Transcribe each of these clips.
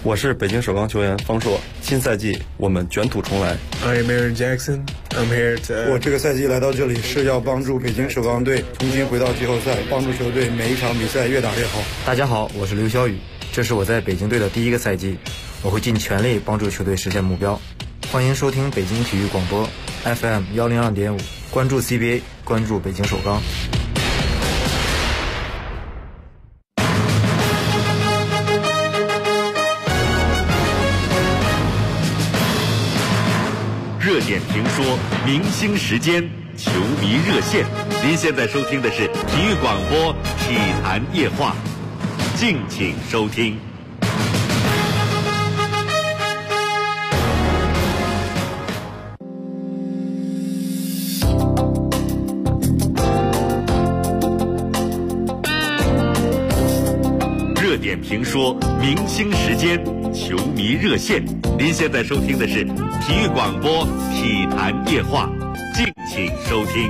我是北京首钢球员方硕，新赛季我们卷土重来。 I'm Aaron Jackson. I'm here to. 我这个赛季来到这里是要帮助北京首钢队重新回到季后赛，帮助球队每一场比赛越打越好。 大家好，我是刘晓宇，这是我在北京队的第一个赛季，我会尽全力帮助球队实现目标。欢迎收听北京体育广播 FM 102.5，关注 CBA， 关注北京首钢。 热点评说，明星时间，球迷热线。您现在收听的是体育广播体坛夜话，敬请收听。热点评说，明星时间，球迷热线。您现在收听的是体育广播体坛夜话，敬请收听。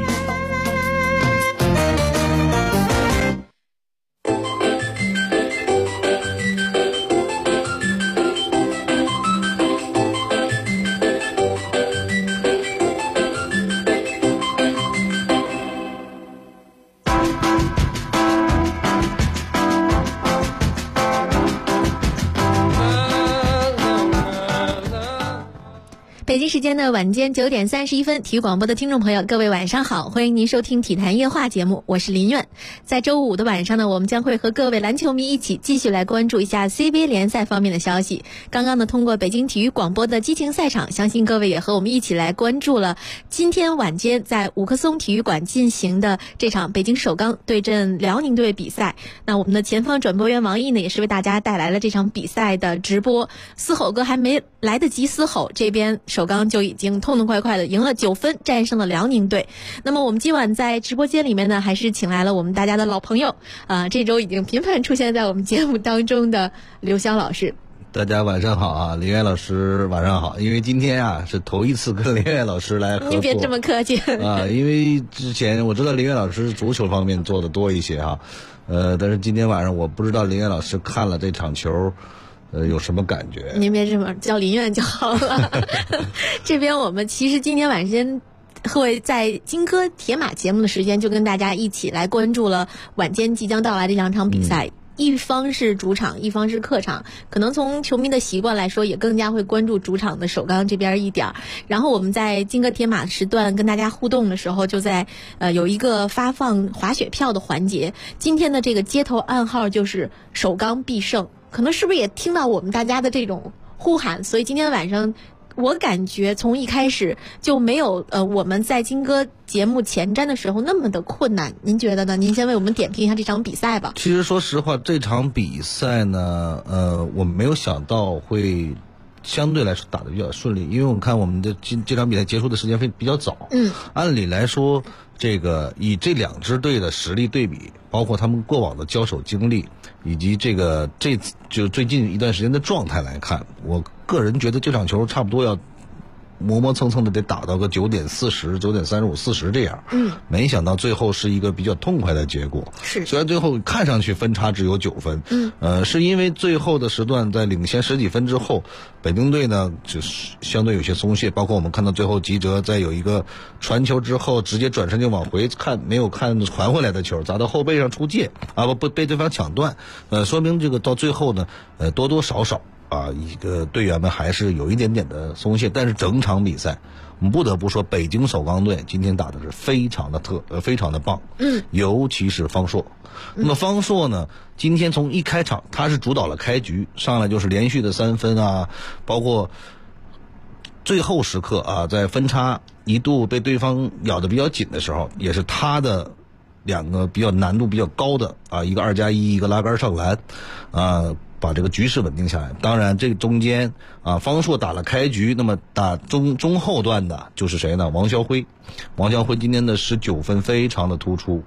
北京时间的晚间9点31分，体育广播的听众朋友，各位晚上好，欢迎您收听体坛夜话节目，我是林苑。在周五的晚上呢，我们将会和各位篮球迷一起继续来关注一下 CBA 联赛方面的消息。刚刚呢，通过北京体育广播的激情赛场，相信各位也和我们一起来关注了今天晚间在五棵松体育馆进行的这场北京首钢对阵辽宁队比赛。那我们的前方转播员王毅呢，也是为大家带来了这场比赛的直播。嘶吼哥还没来得及嘶吼，这边首钢就已经痛痛快快的赢了9分，战胜了辽宁队。那么我们今晚在直播间里面呢，还是请来了我们大家的老朋友，这周已经频繁出现在我们节目当中的刘湘老师。 大家晚上好啊，林苑老师晚上好。因为今天啊是头一次跟林苑老师来合作， 您别这么客气啊，因为之前我知道林苑老师足球方面做的多一些啊，但是今天晚上我不知道林苑老师看了这场球。有什么感觉？ 您别这么叫林苑就好了。这边我们其实今天晚间会在金戈铁马节目的时间，就跟大家一起来关注了晚间即将到来的两场比赛。一方是主场，一方是客场，可能从球迷的习惯来说，也更加会关注主场的首钢这边一点。然后我们在金戈铁马时段跟大家互动的时候，就在有一个发放滑雪票的环节。今天的这个街头暗号就是首钢必胜。可能是不是也听到我们大家的这种呼喊，所以今天晚上我感觉从一开始就没有我们在金戈节目前瞻的时候那么的困难。您觉得呢？您先为我们点评一下这场比赛吧。 其实说实话，这场比赛呢，我没有想到会相对来说打得比较顺利，因为我们看我们的这场比赛结束的时间比较早。按理来说，这个以这两支队的实力对比，包括他们过往的交手经历，以及这就最近一段时间的状态来看，我个人觉得这场球差不多要磨磨蹭蹭的得打到个9点40、9点35、40这样。没想到最后是一个比较痛快的结果。 是， 虽然最后看上去分差只有9分。是因为最后的时段在领先10几分之后，北京队呢就是相对有些松懈，包括我们看到最后吉哲在有一个传球之后直接转身就往回看，没有看传回来的球砸到后背上出界啊，不被对方抢断。说明这个到最后呢，多多少少一个队员们还是有一点点的松懈，但是整场比赛我们不得不说，北京首钢队今天打的是非常的棒。尤其是方硕。那么方硕呢，今天从一开场他是主导了开局，上来就是连续的3分啊，包括最后时刻啊，在分差一度被对方咬得比较紧的时候，也是他的2个比较难度比较高的一个2+1，一个拉杆上篮把这个局势稳定下来。当然这个中间方硕打了开局，那么打中后段的就是谁呢？王霄辉今天的19分非常的突出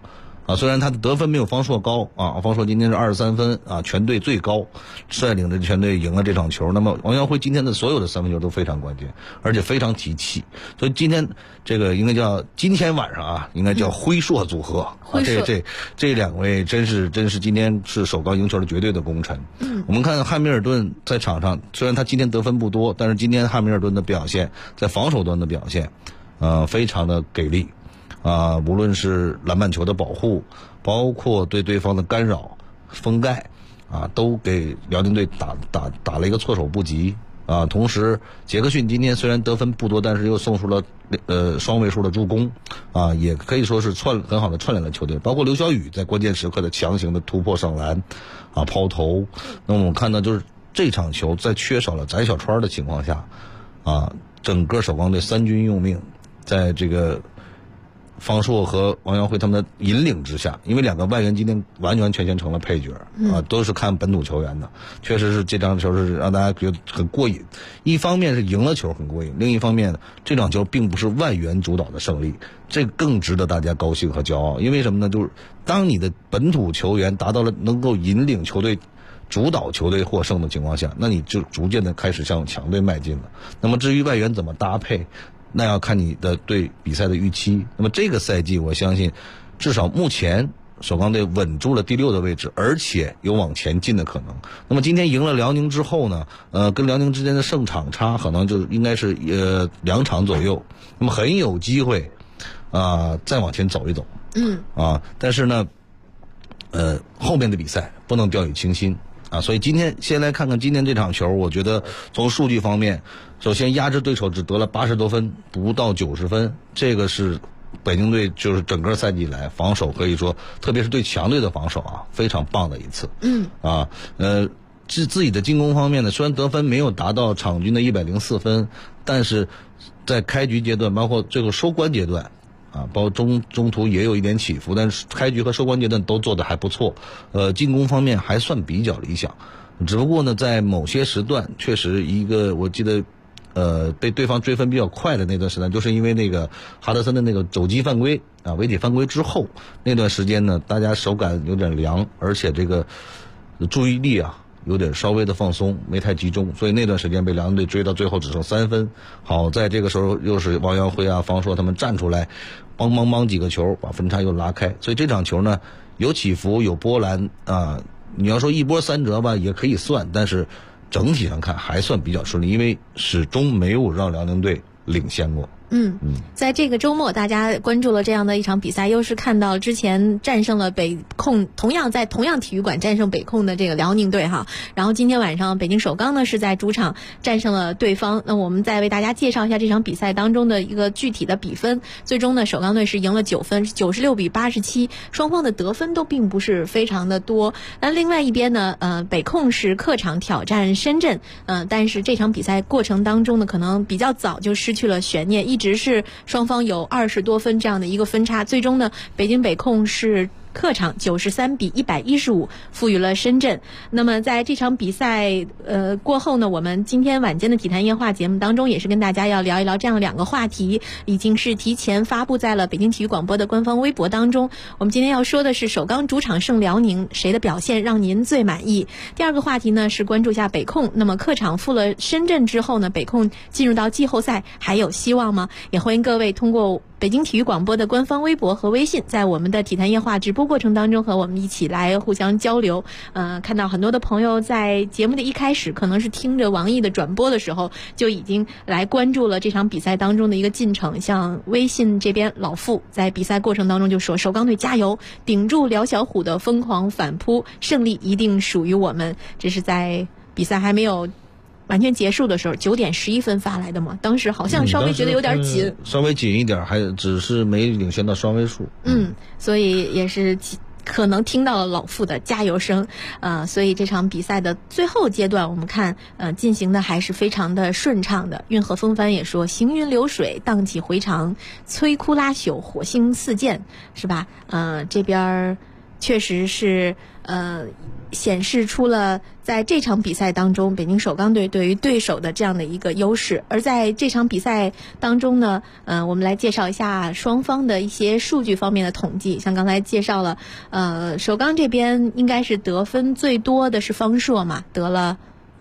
啊。虽然他的得分没有方硕高啊，方硕今天是23分啊，全队最高，率领着全队赢了这场球。那么王耀辉今天的所有的三分球都非常关键，而且非常提气。所以今天这个应该叫今天晚上啊，应该叫辉硕组合。这两位真是今天是首钢赢球的绝对的功臣。我们看汉密尔顿在场上，虽然他今天得分不多，但是今天汉密尔顿的表现，在防守端的表现，非常的给力。无论是篮板球的保护，包括对对方的干扰、封盖，都给辽宁队打了一个措手不及。同时杰克逊今天虽然得分不多，但是又送出了双位数的助攻，也可以说是很好的串联了球队。包括刘晓宇在关键时刻的强行的突破上篮，抛投。那么我们看到就是这场球在缺少了翟小川的情况下，整个首钢队三军用命，在这个方硕和王耀辉他们的引领之下，因为两个外援今天完全成了配角都是看本土球员的，确实是这场球是让大家觉得很过瘾。一方面是赢了球很过瘾，另一方面这场球并不是外援主导的胜利，这更值得大家高兴和骄傲。因为什么呢？就是当你的本土球员达到了能够引领球队、主导球队获胜的情况下，那你就逐渐的开始向强队迈进了。那么至于外援怎么搭配，那要看你的对比赛的预期。那么这个赛季我相信至少目前首钢队稳住了第6的位置，而且有往前进的可能。那么今天赢了辽宁之后呢，跟辽宁之间的胜场差可能就应该是2场左右，那么很有机会再往前走一走。但是呢后面的比赛不能掉以轻心所以今天先来看看今天这场球。我觉得从数据方面，首先压制对手只得了80多分，不到90分，这个是北京队就是整个赛季以来防守可以说，特别是对强队的防守非常棒的一次。自己的进攻方面呢，虽然得分没有达到场均的104分，但是在开局阶段，包括最后收官阶段包括中途也有一点起伏，但是开局和收官阶段都做得还不错。进攻方面还算比较理想，只不过呢，在某些时段确实我记得被对方追分比较快的那段时间，就是因为那个哈德森的那个肘击犯规违体犯规之后那段时间呢，大家手感有点凉，而且这个注意力有点稍微的放松，没太集中，所以那段时间被辽宁队追到最后只剩3分。好在这个时候又是王耀辉方硕他们站出来帮几个球把分差又拉开，所以这场球呢有起伏有波澜你要说一波三折吧也可以算，但是整体上看还算比较顺利，因为始终没有让辽宁队领先过。 在这个周末大家关注了这样的一场比赛，又是看到之前战胜了北控，同样体育馆战胜北控的这个辽宁队然后今天晚上北京首钢呢是在主场战胜了对方。那我们再为大家介绍一下这场比赛当中的一个具体的比分。最终呢首钢队是赢了9分，96比87，双方的得分都并不是非常的多。那另外一边呢北控是客场挑战深圳，但是这场比赛过程当中呢可能比较早就失去了悬念，一直是双方有20多分这样的一个分差。最终呢北京北控是客场93比115负于了深圳。那么在这场比赛过后呢，我们今天晚间的体坛夜话节目当中也是跟大家要聊一聊这样2个话题，已经是提前发布在了北京体育广播的官方微博当中。我们今天要说的是首钢主场胜辽宁，谁的表现让您最满意？第2个话题呢是关注一下北控，那么客场负了深圳之后呢，北控进入到季后赛还有希望吗？也欢迎各位通过北京体育广播的官方微博和微信，在我们的体坛夜话直播过程当中和我们一起来互相交流。看到很多的朋友在节目的一开始可能是听着王毅的转播的时候就已经来关注了这场比赛当中的一个进程。像微信这边老傅在比赛过程当中就说，首钢队加油，顶住辽小虎的疯狂反扑，胜利一定属于我们。这是在比赛还没有完全结束的时候9点11分发来的嘛，当时好像稍微觉得有点紧， 稍微紧一点，还只是没领先到双位数。 所以也是可能听到了老傅的加油声。所以这场比赛的最后阶段我们看进行的还是非常的顺畅的。运河风帆也说，行云流水，荡气回肠，摧枯拉朽，火星四溅，是吧？这边确实是显示出了在这场比赛当中北京首钢队对于对手的这样的一个优势。而在这场比赛当中呢，我们来介绍一下双方的一些数据方面的统计。像刚才介绍了，首钢这边应该是得分最多的是方硕嘛，得了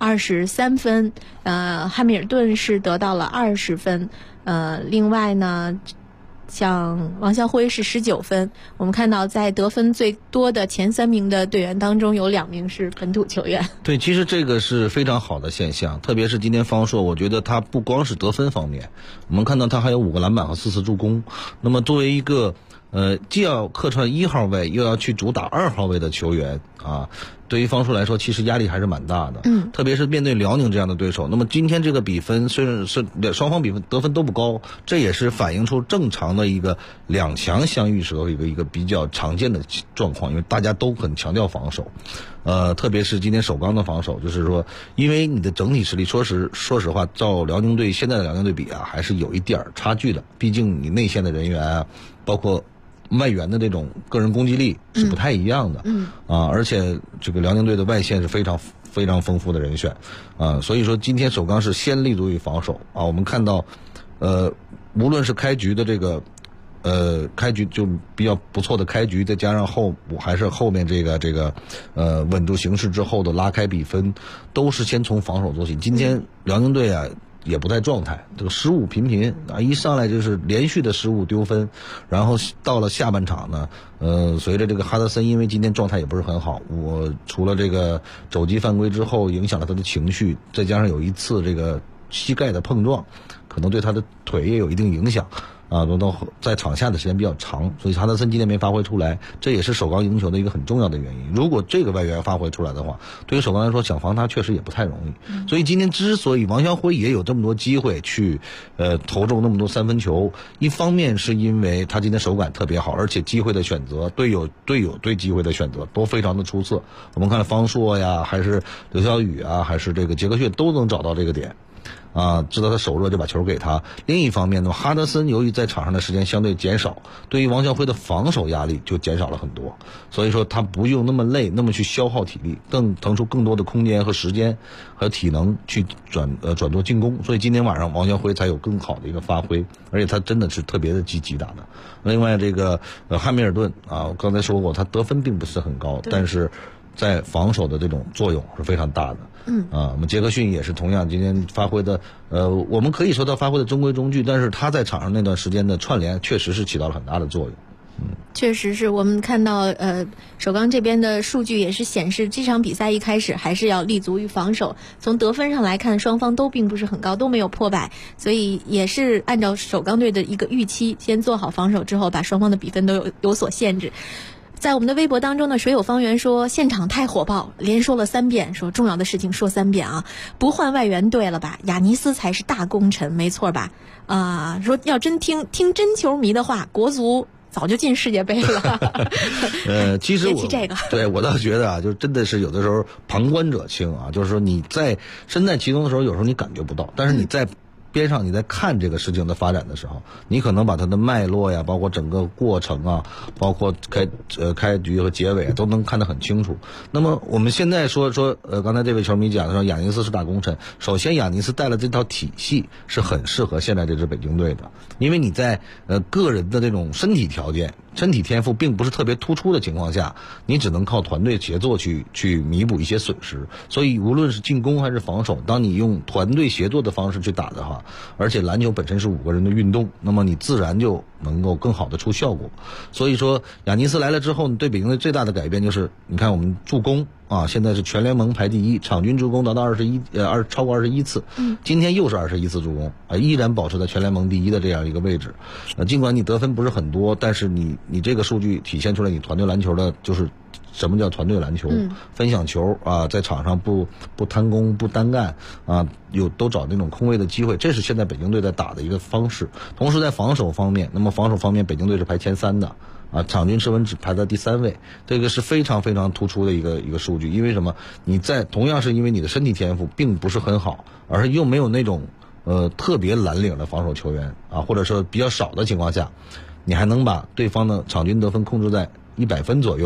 23分，汉密尔顿是得到了20分，另外呢，像王啸辉是19分。我们看到在得分最多的前3名的队员当中，有2名是本土球员。 对，其实这个是非常好的现象，特别是今天方硕，我觉得他不光是得分方面，我们看到他还有5个篮板和4次助攻。那么作为一个既要客串1号位，又要去主打2号位的球员啊，对于方硕来说，其实压力还是蛮大的。特别是面对辽宁这样的对手。那么今天这个比分虽然是双方比分得分都不高，这也是反映出正常的一个2强相遇时候一个比较常见的状况，因为大家都很强调防守。特别是今天首钢的防守，就是说，因为你的整体实力，说实话，照辽宁队现在的辽宁队比啊，还是有一点差距的。毕竟你内线的人员啊，包括外援的这种个人攻击力是不太一样的。而且这个辽宁队的外线是非常非常丰富的人选啊，所以说今天首钢是先立足于防守啊。我们看到无论是开局的这个开局就比较不错的开局，再加上还是后面这个稳住形势之后的拉开比分，都是先从防守做起。今天辽宁队啊也不在状态，这个失误频频啊，一上来就是连续的失误丢分，然后到了下半场呢，随着这个哈德森因为今天状态也不是很好，我除了这个肘击犯规之后影响了他的情绪，再加上有一次这个膝盖的碰撞，可能对他的腿也有一定影响。都在场下的时间比较长，所以哈德森今天没发挥出来，这也是首钢赢球的一个很重要的原因。如果这个外援发挥出来的话，对于首钢来说想防他确实也不太容易。所以今天之所以王啸辉也有这么多机会去投中那么多3分球，一方面是因为他今天手感特别好，而且机会的选择，队友对机会的选择都非常的出色。我们看方硕呀，还是刘晓宇啊，还是这个杰克逊都能找到这个点。知道他手热就把球给他。另一方面呢，哈德森由于在场上的时间相对减少，对于王啸辉的防守压力就减少了很多，所以说他不用那么累，那么去消耗体力，更腾出更多的空间和时间和体能去转做进攻。所以今天晚上王啸辉才有更好的一个发挥，而且他真的是特别的积极打的。另外这个汉密尔顿啊，我刚才说过他得分并不是很高，但是在防守的这种作用是非常大的。我们杰克逊也是同样今天发挥的，我们可以说他发挥的中规中矩，但是他在场上那段时间的串联确实是起到了很大的作用。 确实是我们看到首钢这边的数据也是显示，这场比赛一开始还是要立足于防守。从得分上来看，双方都并不是很高，都没有破百，所以也是按照首钢队的一个预期，先做好防守之后，把双方的比分都有所限制。在我们的微博当中呢，水有方圆说现场太火爆，连说了3遍，说重要的事情说3遍啊，不换外援对了吧？亚尼斯才是大功臣，没错吧？说要真听真球迷的话，国足早就进世界杯了。 其实我倒觉得啊，就真的是有的时候旁观者清啊，就是说你在身在其中的时候，有时候你感觉不到，但是你在边上你在看这个事情的发展的时候，你可能把它的脉络呀，包括整个过程啊，包括开局和结尾都能看得很清楚。那么我们现在说刚才这位球迷讲的说亚尼斯是大功臣，首先亚尼斯带了这套体系是很适合现在这支北京队的，因为你在个人的这种身体条件、身体天赋并不是特别突出的情况下，你只能靠团队协作去弥补一些损失。所以无论是进攻还是防守，当你用团队协作的方式去打的话，而且篮球本身是5个人的运动，那么你自然就能够更好的出效果。所以说亚尼斯来了之后，对北京队最大的改变就是你看我们助攻啊，现在是全联盟排第1，场均助攻达到超过21次。今天又是21次助攻啊，依然保持在全联盟第1的这样一个位置。尽管你得分不是很多，但是你这个数据体现出来你团队篮球的就是什么叫团队篮球，分享球啊，在场上不贪功不单干啊，都找那种空位的机会，这是现在北京队在打的一个方式。同时在防守方面，那么防守方面北京队是排前3的啊，场均失分只排在第3位，这个是非常非常突出的一个数据。因为什么？你在同样是因为你的身体天赋并不是很好，而又没有那种特别蓝领的防守球员啊，或者说比较少的情况下，你还能把对方的场均得分控制在100分左右，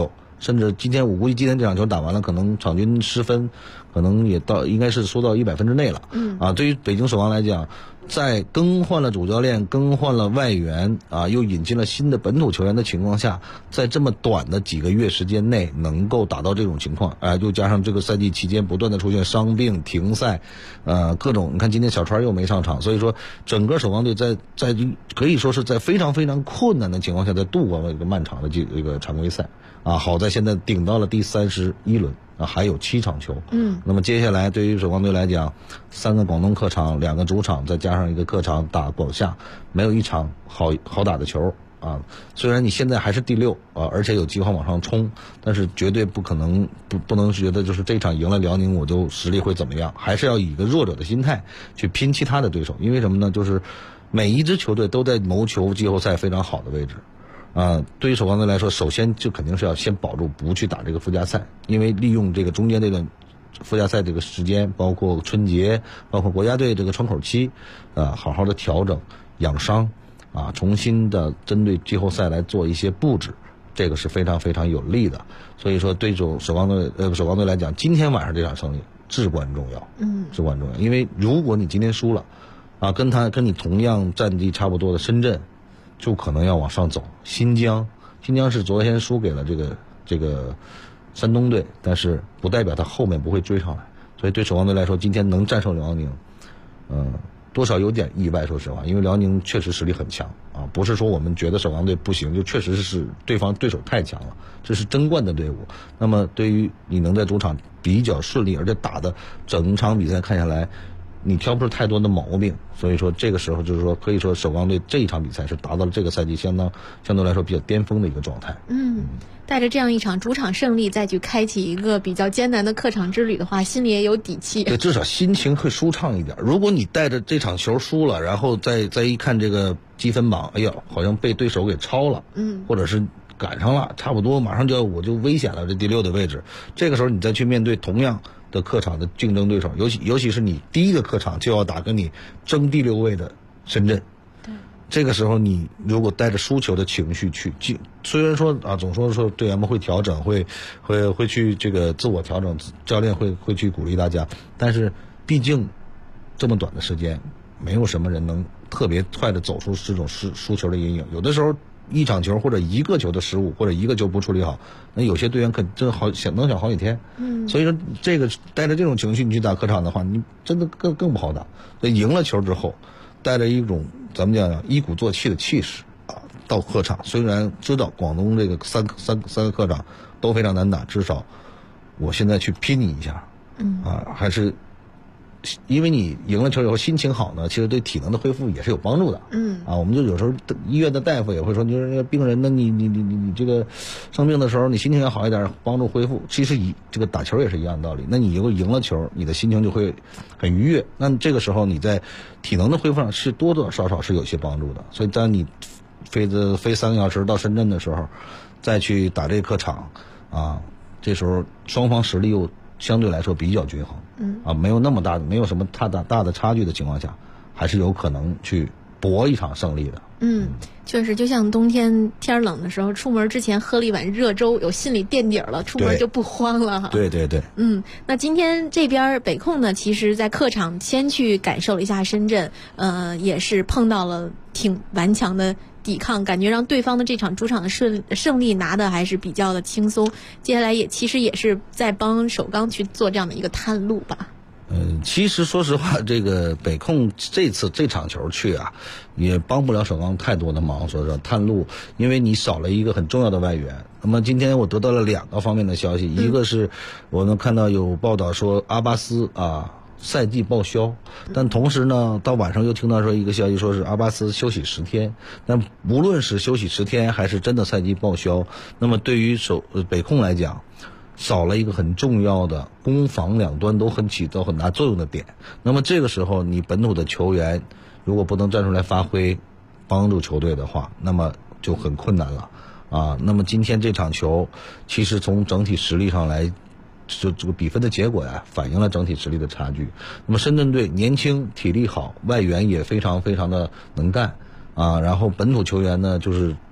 甚至我估计今天这场球打完了，可能场均失分，可能也应该是缩到100分之内了。对于北京首钢来讲，在更换了主教练、更换了外援又引进了新的本土球员的情况下，在这么短的几个月时间内能够达到这种情况，又加上这个赛季期间不断的出现伤病、停赛，各种，你看今天小川又没上场，所以说整个首钢队在可以说是在非常非常困难的情况下在度过了一个漫长的这个常规赛好在现在顶到了第31轮还有7场球。那么接下来对于首钢队来讲，3个广东客场，2个主场，再加上1个客场打广厦，没有一场好打的球虽然你现在还是第6而且有机会往上冲，但是绝对不可能不能觉得就是这场赢了辽宁我就实力会怎么样，还是要以一个弱者的心态去拼其他的对手。因为什么呢？就是每一支球队都在谋求季后赛非常好的位置。对于首钢队来说，首先就肯定是要先保住不去打这个附加赛，因为利用这个中间这段附加赛这个时间，包括春节，包括国家队这个窗口期，好好的调整养伤重新的针对季后赛来做一些布置，这个是非常非常有利的。所以说对首钢队来讲，今天晚上这场胜利至关重要，至关重要。因为如果你今天输了跟你同样战绩差不多的深圳就可能要往上走。新疆是昨天输给了这个山东队，但是不代表他后面不会追上来。所以对首钢队来说，今天能战胜辽宁多少有点意外，说实话，因为辽宁确实实力很强不是说我们觉得首钢队不行，就确实是对手太强了，这是争冠的队伍。那么对于你能在主场比较顺利，而且打的整场比赛看下来你挑不出太多的毛病，所以说这个时候就是说可以说首钢队这一场比赛是达到了这个赛季相对来说比较巅峰的一个状态。 带着这样一场主场胜利再去开启一个比较艰难的客场之旅的话，心里也有底气。 对，至少心情会舒畅一点。如果你带着这场球输了，然后再一看这个积分榜，哎呀，好像被对手给超了，或者是赶上了，差不多马上我就危险了这第6的位置。这个时候你再去面对同样的客场的竞争对手，尤其是你第一个客场就要打跟你争第6位的深圳，这个时候你如果带着输球的情绪去，虽然说总说队员们会调整，会去这个自我调整，教练会去鼓励大家，但是毕竟这么短的时间，没有什么人能特别快的走出这种输球的阴影。有的时候一场球或者一个球的失误，或者一个球不处理好，那有些队员可真能想好几天。所以说这个带着这种情绪你去打客场的话，你真的更不好打。所以赢了球之后，带着一种咱们讲一鼓作气的气势到客场，虽然知道广东这个三个客场都非常难打，至少我现在去拼你一下，还是因为你赢了球以后心情好呢，其实对体能的恢复也是有帮助的。我们就有时候医院的大夫也会说，就是那个病人呢，你这个生病的时候，你心情要好一点，帮助恢复。其实这个打球也是一样的道理。那你如果赢了球，你的心情就会很愉悦。那这个时候你在体能的恢复上是多多少少是有些帮助的。所以当你飞3个小时到深圳的时候，再去打这个客场这时候双方实力又相对来说比较均衡，没有那么大的，没有什么大的差距的情况下，还是有可能去搏一场胜利的。 确实，就像冬天天冷的时候，出门之前喝了一碗热粥，有心理垫底了，出门就不慌了哈。 对。 那今天这边北控呢，其实在客场先去感受了一下深圳，也是碰到了挺顽强的抵抗，感觉让对方的这场主场的胜利拿的还是比较的轻松。接下来其实也是在帮首钢去做这样的一个探路吧。 其实说实话，这个北控这场球去也帮不了首钢太多的忙。说是探路，因为你少了一个很重要的外援。那么今天我得到了2个方面的消息，一个是我能看到有报道说阿巴斯赛季报销，但同时呢，到晚上又听到说一个消息，说是阿巴斯休息10天。但无论是休息10天还是真的赛季报销，那么对于北控来讲，少了一个很重要的攻防两端都起到很大作用的点。那么这个时候你本土的球员如果不能站出来发挥帮助球队的话，那么就很困难了那么今天这场球其实从整体实力上来，就这个比分的结果反映了整体实力的差距。那么深圳队年轻体力好，外援也非常非常的能干然后本土球员呢就是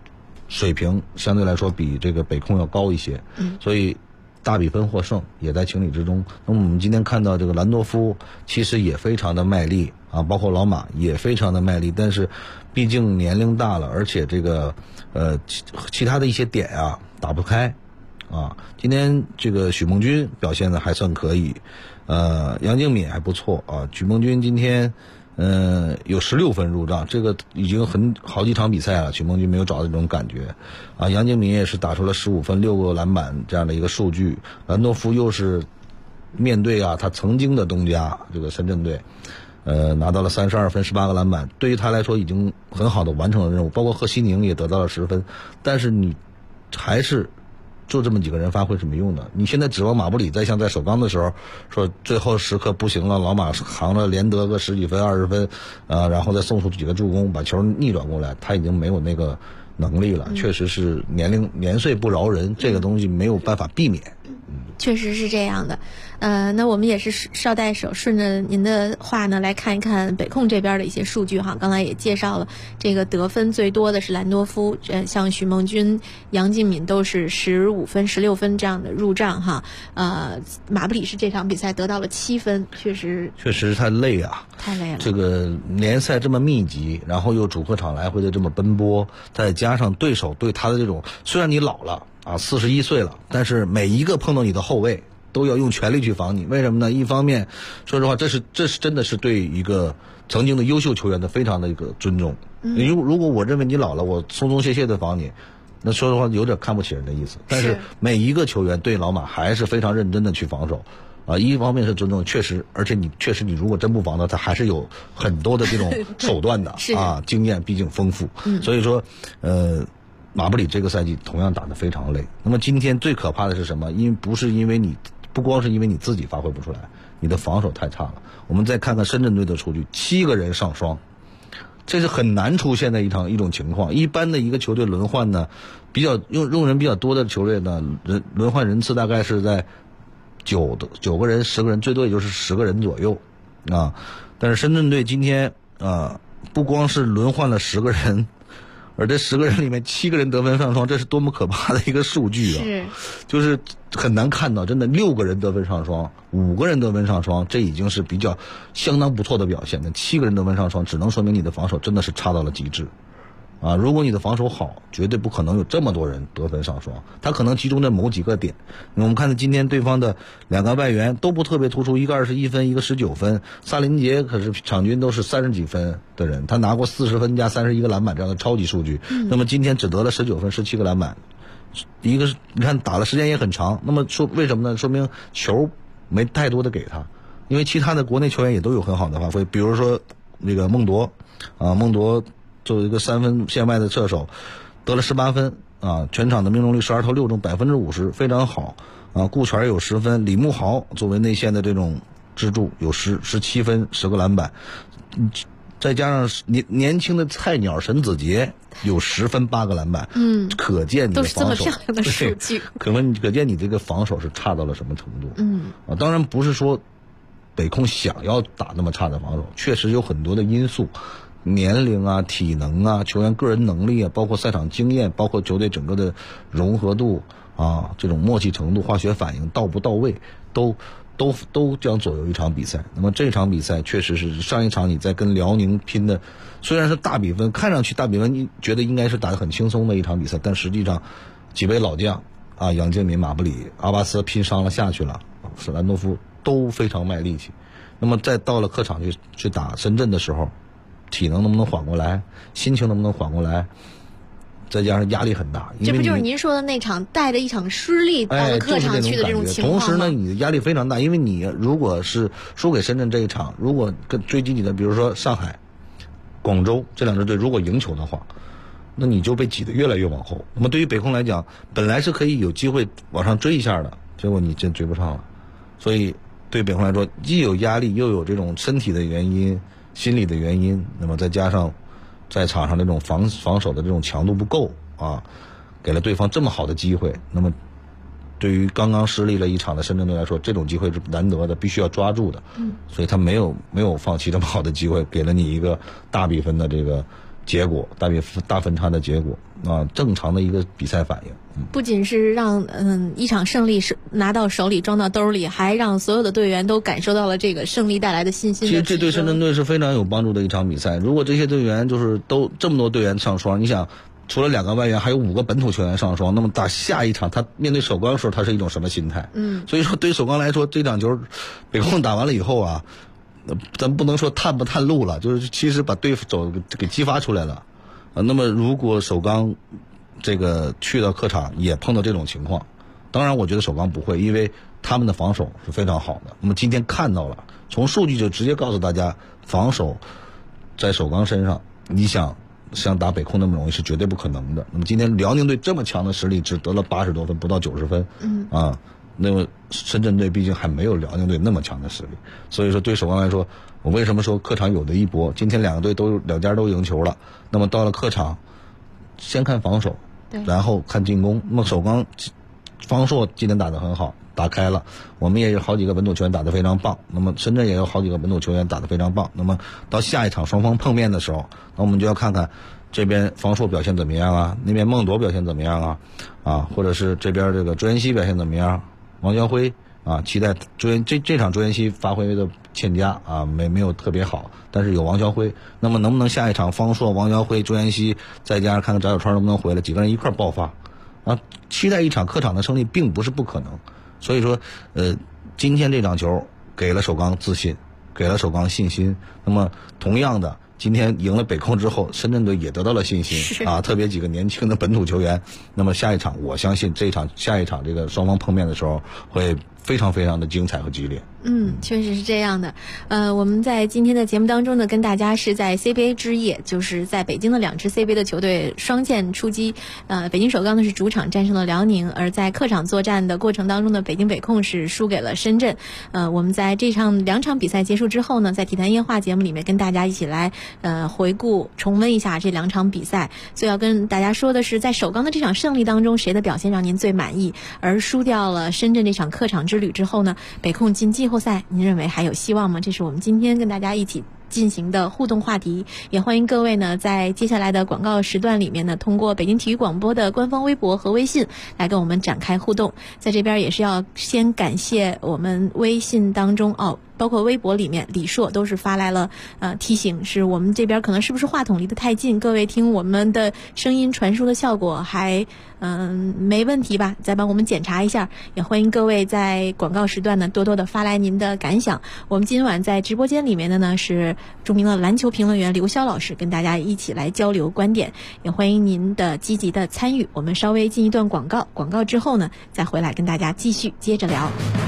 水平相对来说比这个北控要高一些，所以大比分获胜也在情理之中。那么我们今天看到这个兰多夫其实也非常的卖力啊，包括老马也非常的卖力，但是毕竟年龄大了，而且这个其他的一些点啊打不开啊。今天这个许梦君表现的还算可以，杨敬敏还不错啊。许梦君今天有16分入账，这个已经好几场比赛了，许梦君没有找到这种感觉啊。杨敬敏也是打出了15分6个篮板这样的一个数据。兰多夫又是面对他曾经的东家这个深圳队，拿到了32分18个篮板，对于他来说已经很好的完成了任务，包括贺西宁也得到了10分，但是你还是就这么几个人发挥什么用的？你现在指望马布里再像在首钢的时候说最后时刻不行了，老马扛着连得个10几分20分然后再送出几个助攻把球逆转过来，他已经没有那个能力了，确实是年岁不饶人，这个东西没有办法避免。 确实是这样的。那我们也是捎带手顺着您的话呢来看一看北控这边的一些数据哈。刚才也介绍了，这个得分最多的是兰多夫，像许梦君、杨敬敏都是15分16分这样的入账哈。马布里是这场比赛得到了7分，确实太累啊， 太累了。 这个联赛这么密集，然后又主客场来回的这么奔波，再加上对手对他的这种，虽然你老了41岁了，但是每一个碰到你的后卫都要用全力去防你。为什么呢？一方面说实话，这是真的是对一个曾经的优秀球员的非常的一个尊重。如果我认为你老了，我松松懈懈的防你，那说实话有点看不起人的意思。但是每一个球员对老马还是非常认真的去防守一方面是尊重，确实，而且你如果真不防的，他还是有很多的这种手段的经验毕竟丰富。所以说马布里这个赛季同样打得非常累。那么今天最可怕的是什么？不光是因为你自己发挥不出来，你的防守太差了。我们再看看深圳队的数据，7个人上双，这是很难出现的一种情况。一般的一个球队轮换呢，比较用人比较多的球队呢，轮换人次大概是在9个人10个人，最多也就是10个人左右啊。但是深圳队今天不光是轮换了10个人，而这10个人里面7个人得分上双，这是多么可怕的一个数据啊！就是很难看到，真的6个人得分上双，5个人得分上双，这已经是比较相当不错的表现。那7个人得分上双，只能说明你的防守真的是差到了极致如果你的防守好，绝对不可能有这么多人得分上双，他可能集中在某几个点。我们看到今天对方的2个外援都不特别突出，一个21分，一个19分。萨林杰可是场均都是30几分的人，他拿过40分加31个篮板这样的超级数据。那么今天只得了19分17个篮板，一个是你看打的时间也很长。那么为什么呢？说明球没太多的给他，因为其他的国内球员也都有很好的发挥，比如说这个孟铎作为一个3分线外的射手，得了18分全场的命中率12投6中50%，非常好顾全有10分，李慕豪作为内线的这种支柱有17分10个篮板，再加上年轻的菜鸟沈子杰有10分8个篮板，可见你的防守都是这么漂亮的数据， 可见你这个防守是差到了什么程度。当然不是说北控想要打那么差的防守，确实有很多的因素。年龄体能球员个人能力包括赛场经验，包括球队整个的融合度这种默契程度、化学反应到不到位，都将左右一场比赛。那么这场比赛确实是上一场你在跟辽宁拼的，虽然是大比分，看上去大比分你觉得应该是打得很轻松的一场比赛，但实际上几位老将杨敬敏、马布里、阿巴斯拼伤了下去了，史兰多夫都非常卖力气。那么再到了客场去打深圳的时候，体能能不能缓过来，心情能不能缓过来，再加上压力很大。 这不就是您说的那场带着一场失利到了客场去的这种情况吗？ 同时呢，你的压力非常大，因为你如果是输给深圳这一场，如果跟追击你的比如说上海、广州这2支队如果赢球的话，那你就被挤得越来越往后。那么对于北控来讲，本来是可以有机会往上追一下的，结果你真追不上了。所以对北控来说，既有压力又有这种身体的原因、心理的原因，那么再加上在场上这种防守的这种强度不够给了对方这么好的机会，那么对于刚刚失利了一场的深圳队来说，这种机会是难得的，必须要抓住的。所以他没有放弃这么好的机会，给了你一个大比分的这个结果，大分差的结果啊，正常的一个比赛反应。 不仅是让一场胜利是拿到手里装到兜里，还让所有的队员都感受到了这个胜利带来的信心。 其实这对深圳队是非常有帮助的一场比赛。如果这些队员就是都这么多队员上双，你想除了2个外援，还有5个本土球员上双，那么打下一场他面对首钢的时候，他是一种什么心态？所以说对首钢来说，这场球北控打完了以后啊，咱不能说探不探路了，就是其实把对手给激发出来了。那么如果首钢这个去到客场也碰到这种情况，当然我觉得首钢不会，因为他们的防守是非常好的。那么今天看到了，从数据就直接告诉大家，防守在首钢身上，你想打北控那么容易是绝对不可能的。那么今天辽宁队这么强的实力，只得了80多分，不到90分，那么深圳队毕竟还没有辽宁队那么强的实力，所以说对首钢来说，我为什么说客场有的一搏？今天两家都赢球了，那么到了客场，先看防守，然后看进攻。那么首钢方硕今天打得很好，打开了，我们也有好几个本土球员打得非常棒，那么深圳也有好几个本土球员打得非常棒。那么到下一场双方碰面的时候，那我们就要看看这边方硕表现怎么样啊，那边孟铎表现怎么样啊，或者是这边这个周彦希表现怎么样，王晓辉啊，期待这场周彦希发挥的欠佳啊，没有特别好，但是有王晓辉，那么能不能下一场方硕、王晓辉、周彦希再加上看看翟小川能不能回来，几个人一块爆发啊，期待一场客场的胜利并不是不可能。所以说今天这场球给了首钢自信，给了首钢信心。那么同样的，今天赢了北控之后，深圳队也得到了信心啊，特别几个年轻的本土球员。那么下一场我相信下一场这个双方碰面的时候会非常非常的精彩和激烈。 确实是这样的。我们在今天的节目当中呢，跟大家是在 CBA 之夜，就是在北京的2支 CBA 的球队双线出击。北京首钢呢是主场战胜了辽宁，而在客场作战的过程当中呢，北京北控是输给了深圳。我们在2场比赛结束之后呢，在体坛夜话节目里面跟大家一起来回顾重温一下这2场比赛。所以要跟大家说的是，在首钢的这场胜利当中，谁的表现让您最满意？而输掉了深圳这场客场之旅之后呢，北控进季后赛，您认为还有希望吗？这是我们今天跟大家一起进行的互动话题，也欢迎各位呢在接下来的广告时段里面呢，通过北京体育广播的官方微博和微信来跟我们展开互动。在这边也是要先感谢我们微信当中包括微博里面李硕都是发来了提醒，是我们这边可能是不是话筒离得太近，各位听我们的声音传输的效果还没问题吧？再帮我们检查一下。也欢迎各位在广告时段呢多多的发来您的感想。我们今晚在直播间里面的呢是著名的篮球评论员刘潇老师，跟大家一起来交流观点，也欢迎您的积极的参与。我们稍微进一段广告之后呢，再回来跟大家继续接着聊。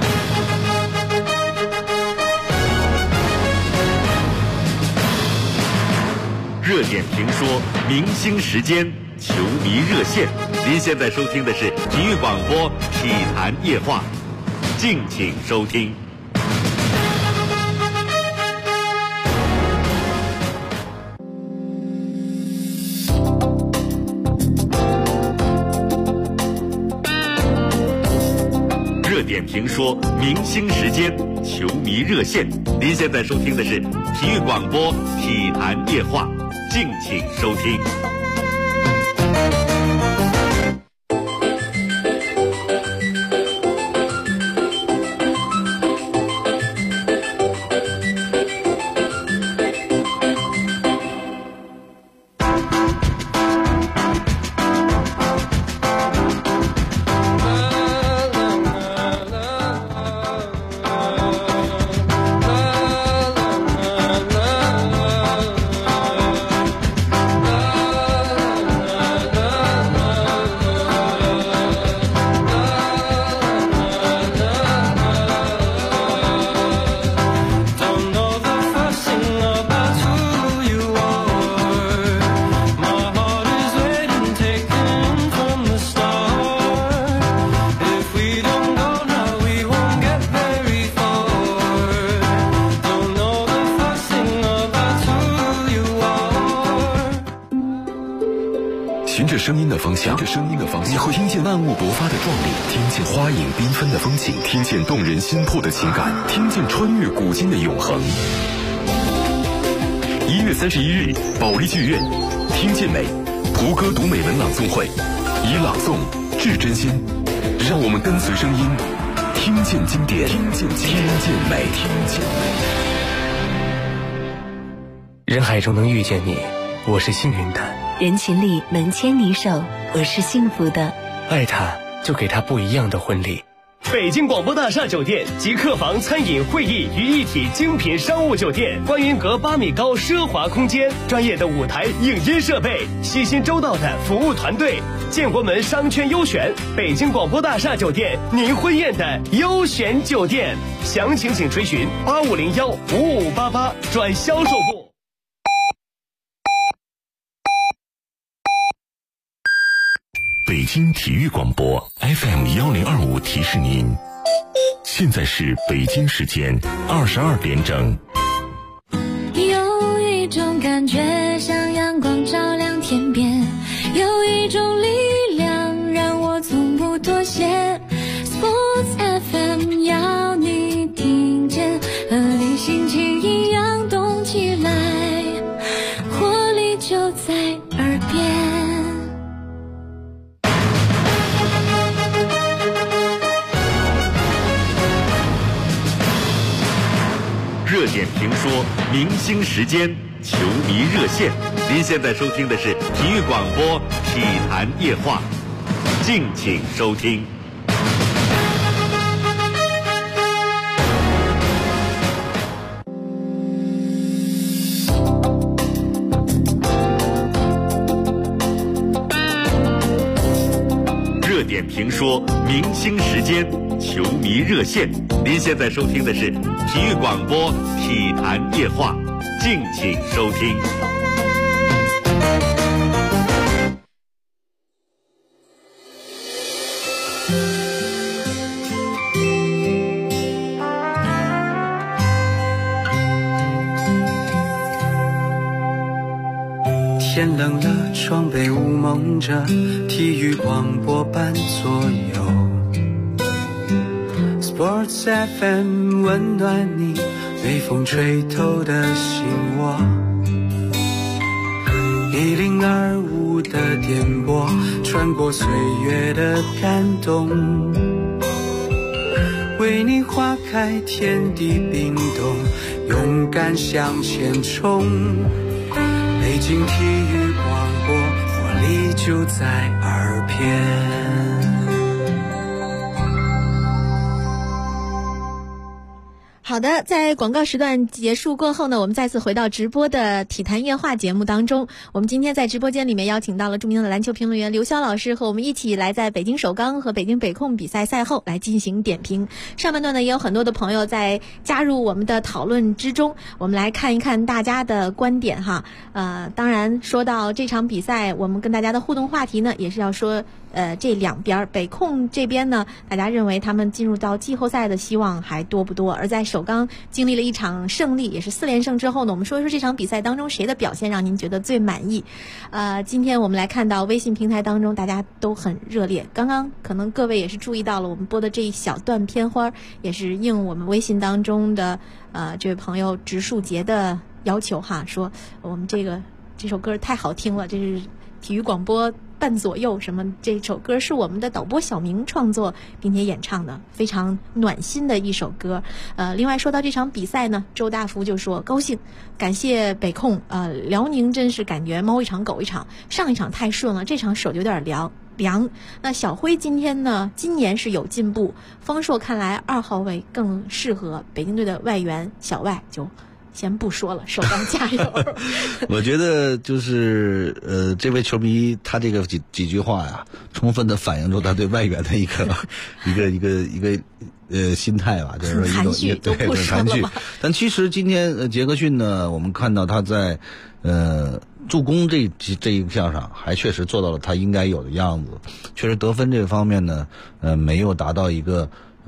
热点评说，明星时间，球迷热线。您现在收听的是体育广播体坛夜话，敬请收听。热点评说，明星时间，球迷热线。您现在收听的是体育广播体坛夜话，敬请收听。 声音的方向，你会听见万物勃发的壮丽，听见花影缤纷的风景，听见动人心魄的情感，听见穿越古今的永恒。1月31日，保利剧院， 听见美，胡歌读美文朗诵会，以朗诵致真心，让我们跟随声音，听见经典，听见美，听见美。 人海中能遇见你，我是幸运的； 人群里能牵你手，我是幸福的。 爱他，就给他不一样的婚礼。 北京广播大厦酒店集客房、餐饮、会议于一体精品商务酒店，观云阁8米高奢华空间，专业的舞台影音设备，细心周到的服务团队，建国门商圈优选，北京广播大厦酒店，您婚宴的优选酒店。详情请垂询85015588转销售部。 北京体育广播 FM1025提示您，现在是北京时间22点整。 有一种感觉像阳光照亮天边，有一种力量让我从不妥协。 Sports FM 要你听见，和你心情一样动起来，活力就在耳边。 热点评说，明星时间，球迷热线。您现在收听的是体育广播体坛夜话，敬请收听。热点评说，明星时间，球迷热线。您现在收听的是体育广播体坛夜话，敬请收听。 天冷了，窗被雾蒙着，体育广播伴左右。Sports FM 温暖你，被风吹透的心窝。1025的电波，穿过岁月的感动，为你划开天地冰冻，勇敢向前冲。北京体育广播，活力就在耳边。 好的，在广告时段结束过后呢，我们再次回到直播的体坛夜话节目当中。我们今天在直播间里面邀请到了著名的篮球评论员刘潇老师，和我们一起来在北京首钢和北京北控比赛赛后来进行点评。上半段呢，也有很多的朋友在加入我们的讨论之中，我们来看一看大家的观点哈。当然说到这场比赛，我们跟大家的互动话题呢，也是要说这两边北控这边呢，大家认为他们进入到季后赛的希望还多不多？而在首钢经历了一场胜利，也是4连胜之后呢，我们说一说这场比赛当中谁的表现让您觉得最满意？今天我们来看到微信平台当中大家都很热烈，刚刚可能各位也是注意到了我们播的这一小段片花，也是应我们微信当中的这位朋友植树节的要求哈，说我们这首歌太好听了，这是体育广播伴左右什么，这首歌是我们的导播小明创作并且演唱的，非常暖心的一首歌。另外说到这场比赛呢，周大福就说高兴，感谢北控，辽宁真是感觉猫一场狗一场，上一场太顺了，这场手就有点凉。那小辉今年是有进步，方硕看来2号位更适合，北京队的外援小外就先不说了，首钢加油。 我觉得就是这位球迷他这个几句话呀，充分的反映出他对外援的一个心态吧，就是说一种对很含蓄。但其实今天杰克逊呢，我们看到他在助攻这一项上还确实做到了他应该有的样子，确实得分这方面呢没有达到一个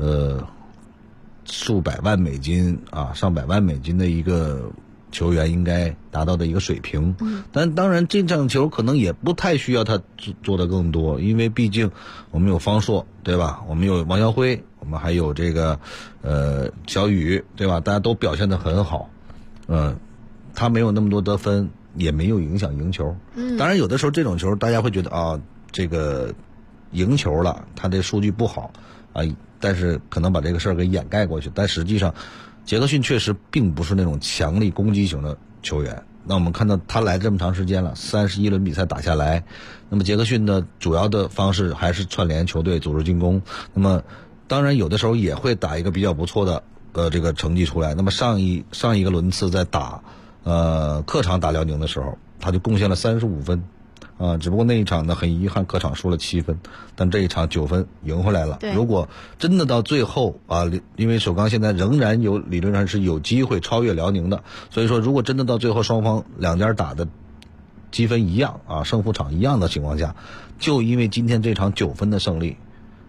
数百万美金上百万美金的一个球员应该达到的一个水平。但当然这场球可能也不太需要他做的更多，因为毕竟我们有方硕对吧，我们有王晓辉，我们还有这个小雨对吧，大家都表现得很好。他没有那么多得分， 也没有影响赢球。当然有的时候这种球大家会觉得啊，这个赢球了，他这数据不好啊，但是可能把这个事儿给掩盖过去。但实际上，杰克逊确实并不是那种强力攻击型的球员。那我们看到他来这么长时间了，31轮比赛打下来，那么杰克逊的主要的方式还是串联球队，组织进攻。那么当然有的时候也会打一个比较不错的这个成绩出来。那么上一个轮次在打客场打辽宁的时候，他就贡献了35分。只不过那一场呢，很遗憾客场输了7分，但这一场9分赢回来了。如果真的到最后因为首钢现在仍然理论上是有机会超越辽宁的，所以说如果真的到最后双方两家打的积分一样胜负场一样的情况下，就因为今天这场9分的胜利，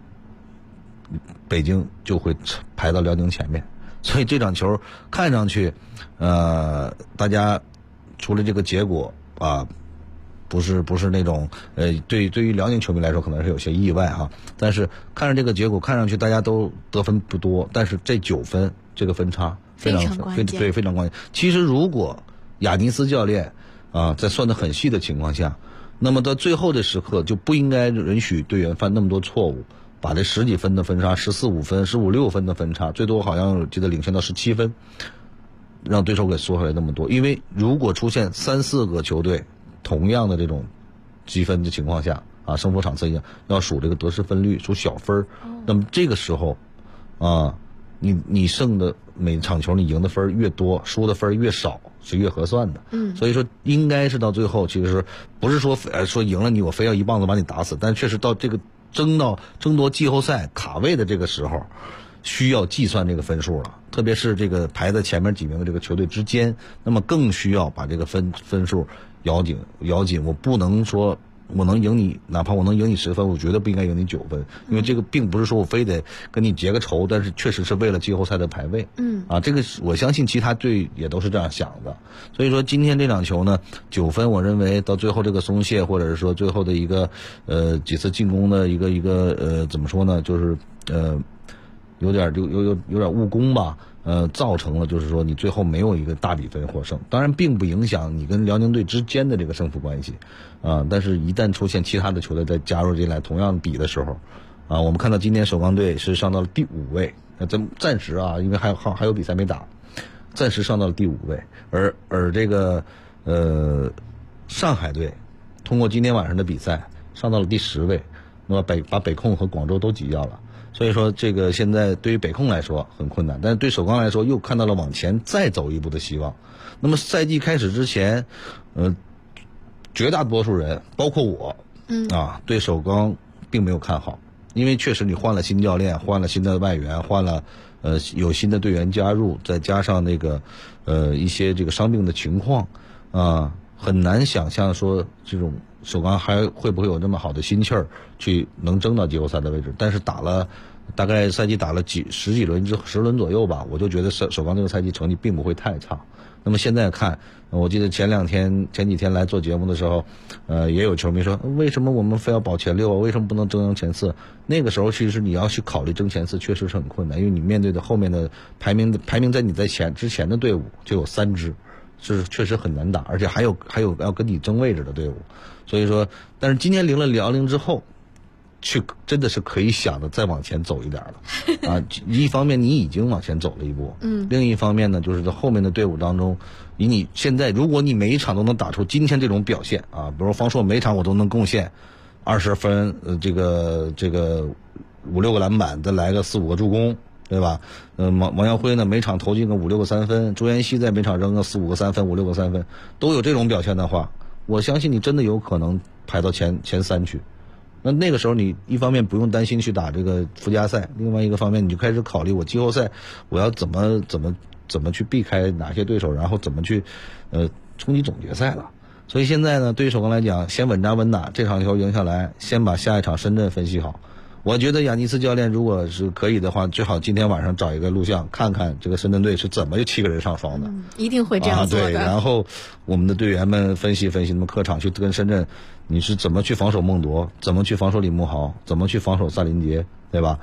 北京就会排到辽宁前面。所以这场球看上去大家除了这个结果不是那种对于辽宁球迷来说可能是有些意外但是看着这个结果，看上去大家都得分不多，但是这9分这个分差非常关键。其实如果亚尼斯教练在算得很细的情况下，那么到最后的时刻就不应该允许队员犯那么多错误，把这10几分的分差，14、5分、15、6分的分差，最多好像记得领先到17分，让对手给缩回来那么多。因为如果出现3、4个球队同样的这种积分的情况下胜负场次一样，要数这个得失分率，数小分那么这个时候你胜的每场球你赢的分越多，输的分越少，是越合算的。所以说应该是到最后，其实不是说赢了你我非要一棒子把你打死，但确实到这个争夺季后赛卡位的这个时候，需要计算这个分数了。特别是这个排在前面几名的这个球队之间，那么更需要把这个分数咬紧。我不能说我能赢你，哪怕我能赢你10分，我绝对不应该赢你9分，因为这个并不是说我非得跟你结个仇，但是确实是为了季后赛的排位。这个我相信其他队也都是这样想的。所以说今天这场球呢，9分，我认为到最后这个松懈，或者是说最后的一个几次进攻的一个怎么说呢，就是有点误攻吧。造成了就是说你最后没有一个大比分获胜，当然并不影响你跟辽宁队之间的这个胜负关系但是一旦出现其他的球队再加入进来同样比的时候我们看到今天首钢队是上到了第5位，暂时因为还有比赛没打，暂时上到了第5位，而这个上海队通过今天晚上的比赛上到了第10位，那么把北控和广州都挤掉了。所以说这个现在对于北控来说很困难，但是对首钢来说又看到了往前再走一步的希望。那么赛季开始之前绝大多数人包括我对首钢并没有看好，因为确实你换了新教练，换了新的外援，换了有新的队员加入，再加上那个一些这个伤病的情况很难想象说这种首钢还会不会有这么好的心气儿去能争到季后赛的位置。但是大概赛季打了10几轮10轮左右吧，我就觉得首钢这个赛季成绩并不会太差。那么现在看，我记得前几天来做节目的时候也有球迷说为什么我们非要保前6为什么不能争前4？那个时候其实你要去考虑争前4确实是很困难，因为你面对的后面的排名在你之前的队伍就有3支，是确实很难打，而且还有要跟你争位置的队伍。所以说但是今天赢了辽宁之后，真的是可以想的再往前走一点了一方面你已经往前走了一步另一方面呢，就是在后面的队伍当中，以你现在如果你每一场都能打出今天这种表现比如方硕每场我都能贡献20分这个5、6个篮板，再来个4、5个助攻，对吧？王耀辉呢每场投进个5、6个3分，朱彦西在每场扔个4、5个3分、5、6个3分，都有这种表现的话，我相信你真的有可能排到前3去。那个时候你一方面不用担心去打这个附加赛，另外一个方面你就开始考虑我季后赛我要怎么去避开哪些对手，然后怎么去冲击总决赛了。所以现在呢，对于首钢来讲，先稳扎稳打，这场球赢下来，先把下一场深圳分析好。我觉得亚尼斯教练如果是可以的话，最好今天晚上找一个录像，看看这个深圳队是怎么7个人上双的。 一定会这样做的。 对，然后我们的队员们分析分析，那么客场去跟深圳，你是怎么去防守孟铎，怎么去防守李慕豪，怎么去防守萨林杰，对吧？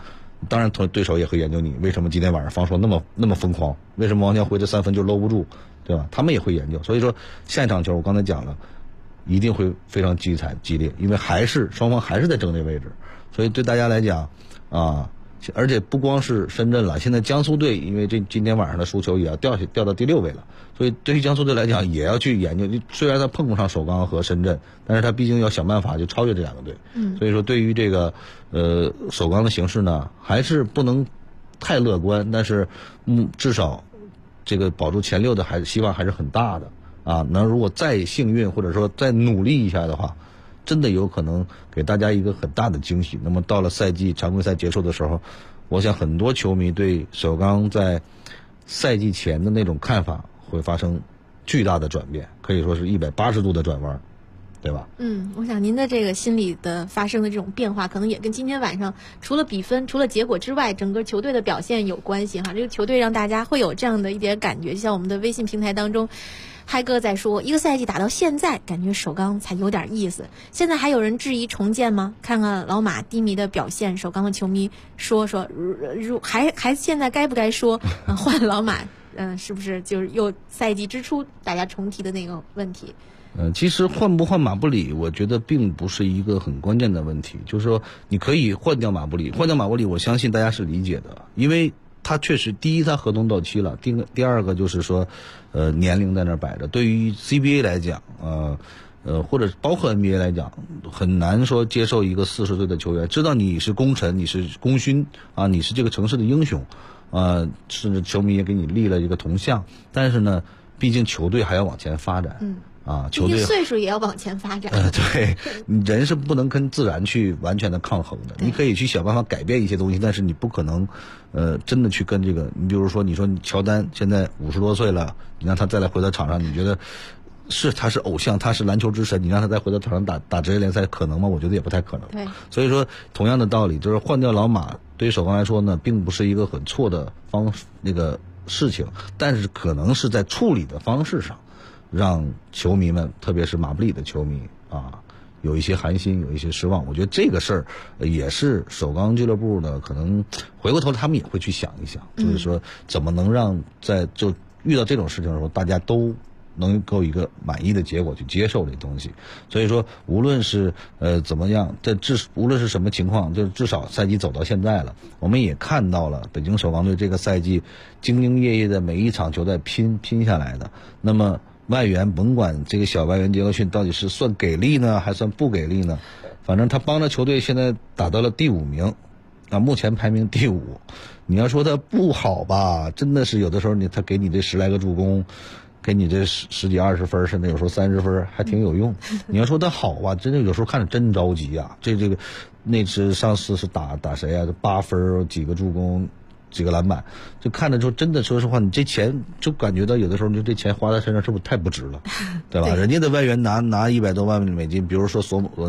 当然对手也会研究你为什么今天晚上防守那么疯狂，为什么王家辉这3分就搂不住，对吧？他们也会研究。所以说下一场球我刚才讲了，一定会非常激烈，因为双方还是在争这位置，所以对大家来讲啊，而且不光是深圳了，现在江苏队因为今天晚上的输球也要掉到第6位了，所以对于江苏队来讲也要去研究，虽然他碰不上首钢和深圳，但是他毕竟要想办法就超越这2个队。所以说对于这个首钢的形势呢，还是不能太乐观，但是至少这个保住前6的希望还是很大的啊。那如果再幸运或者说再努力一下的话，真的有可能给大家一个很大的惊喜。那么到了常规赛结束的时候，我想很多球迷对首钢在赛季前的那种看法会发生巨大的转变，可以说是180度的转弯，对吧？ 我想您的这个心理的发生的这种变化，可能也跟今天晚上除了比分、除了结果之外，整个球队的表现有关系哈。这个球队让大家会有这样的一点感觉，就像我们的微信平台当中。嗨哥在说，一个赛季打到现在，感觉首钢才有点意思。现在还有人质疑重建吗？看看老马低迷的表现，首钢的球迷说，还现在该不该说换老马？是不是就是又赛季之初大家重提的那个问题？ 其实换不换马布里，我觉得并不是一个很关键的问题。就是说，你可以换掉马布里，我相信大家是理解的，因为他确实第一他合同到期了，第二个就是说年龄在那摆着。对于 CBA 来讲或者包括 NBA 来讲，很难说接受一个40岁的球员，知道你是功臣，你是功勋啊，你是这个城市的英雄甚至球迷也给你立了一个铜像，但是呢毕竟球队还要往前发展球队岁数也要往前发展对，人是不能跟自然去完全的抗衡的，你可以去想办法改变一些东西，但是你不可能真的去跟这个，你比如说你说乔丹现在50多岁了，你让他再来回到场上，你觉得他是偶像，他是篮球之神，你让他再回到场上打职业联赛可能吗？我觉得也不太可能。 对， 所以说同样的道理，就是换掉老马对于首钢来说呢，并不是一个很错的事情，但是可能是在处理的方式上让球迷们，特别是马布里的球迷有一些寒心，有一些失望。我觉得这个事儿也是首钢俱乐部呢，可能回过头他们也会去想一想，就是说怎么能让就遇到这种事情的时候，大家都能够一个满意的结果去接受这东西。所以说无论是怎么样，无论是什么情况，就至少赛季走到现在了，我们也看到了北京首钢队这个赛季兢兢业业的每一场球在拼下来的。那么外援甭管这个小外援杰克逊到底是算给力呢还算不给力呢，反正他帮着球队现在打到了第5名目前排名第5。你要说他不好吧，真的是有的时候他给你这10来个助攻，给你这10几20分，甚至有时候30分还挺有用。你要说他好吧，真的有时候看着真着急啊。那次上次是打谁啊？8分几个助攻几个篮板，就看着就真的说实话，你这钱就感觉到有的时候你这钱花在身上是不是太不值了，对吧？人家的外援拿100多万美金，比如说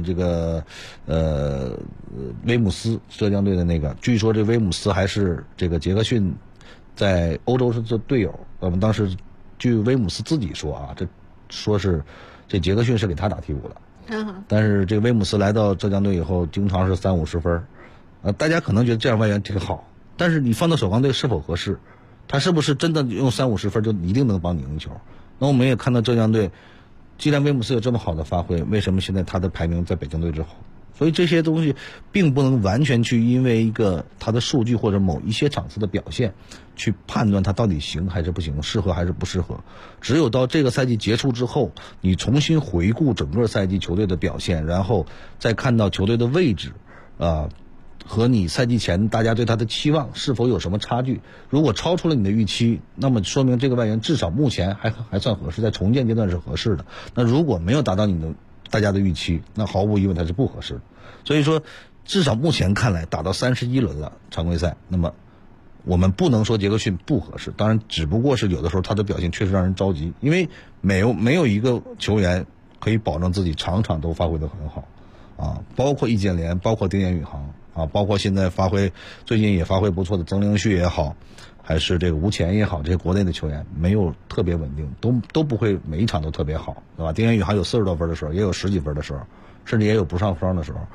威姆斯浙江队的那个，据说这威姆斯还是这个杰克逊在欧洲是做队友。我们当时据威姆斯自己说这说是这杰克逊是给他打替补的，但是这个威姆斯来到浙江队以后，经常是30-50分，大家可能觉得这样外援挺好。但是你放到首钢队是否合适？他是不是真的用30-50分就一定能帮你赢球？那我们也看到浙江队，既然威姆斯有这么好的发挥，为什么现在他的排名在北京队之后？所以这些东西并不能完全去因为一个他的数据或者某一些场次的表现去判断他到底行还是不行，适合还是不适合。只有到这个赛季结束之后，你重新回顾整个赛季球队的表现，然后再看到球队的位置和你赛季前大家对他的期望是否有什么差距。如果超出了你的预期，那么说明这个外援至少目前还算合适，在重建阶段是合适的。那如果没有达到大家的预期，那毫无疑问它是不合适的。所以说至少目前看来打到31轮了常规赛，那么我们不能说杰克逊不合适，当然只不过是有的时候他的表现确实让人着急，因为没有一个球员可以保证自己场场都发挥得很好包括易建联，包括丁彦雨航包括现在最近也发挥不错的曾令旭也好，还是这个吴前也好，这些国内的球员没有特别稳定，都不会每一场都特别好，对吧？丁彦雨航有40多分的时候，也有10几分的时候，甚至也有不上双的时候。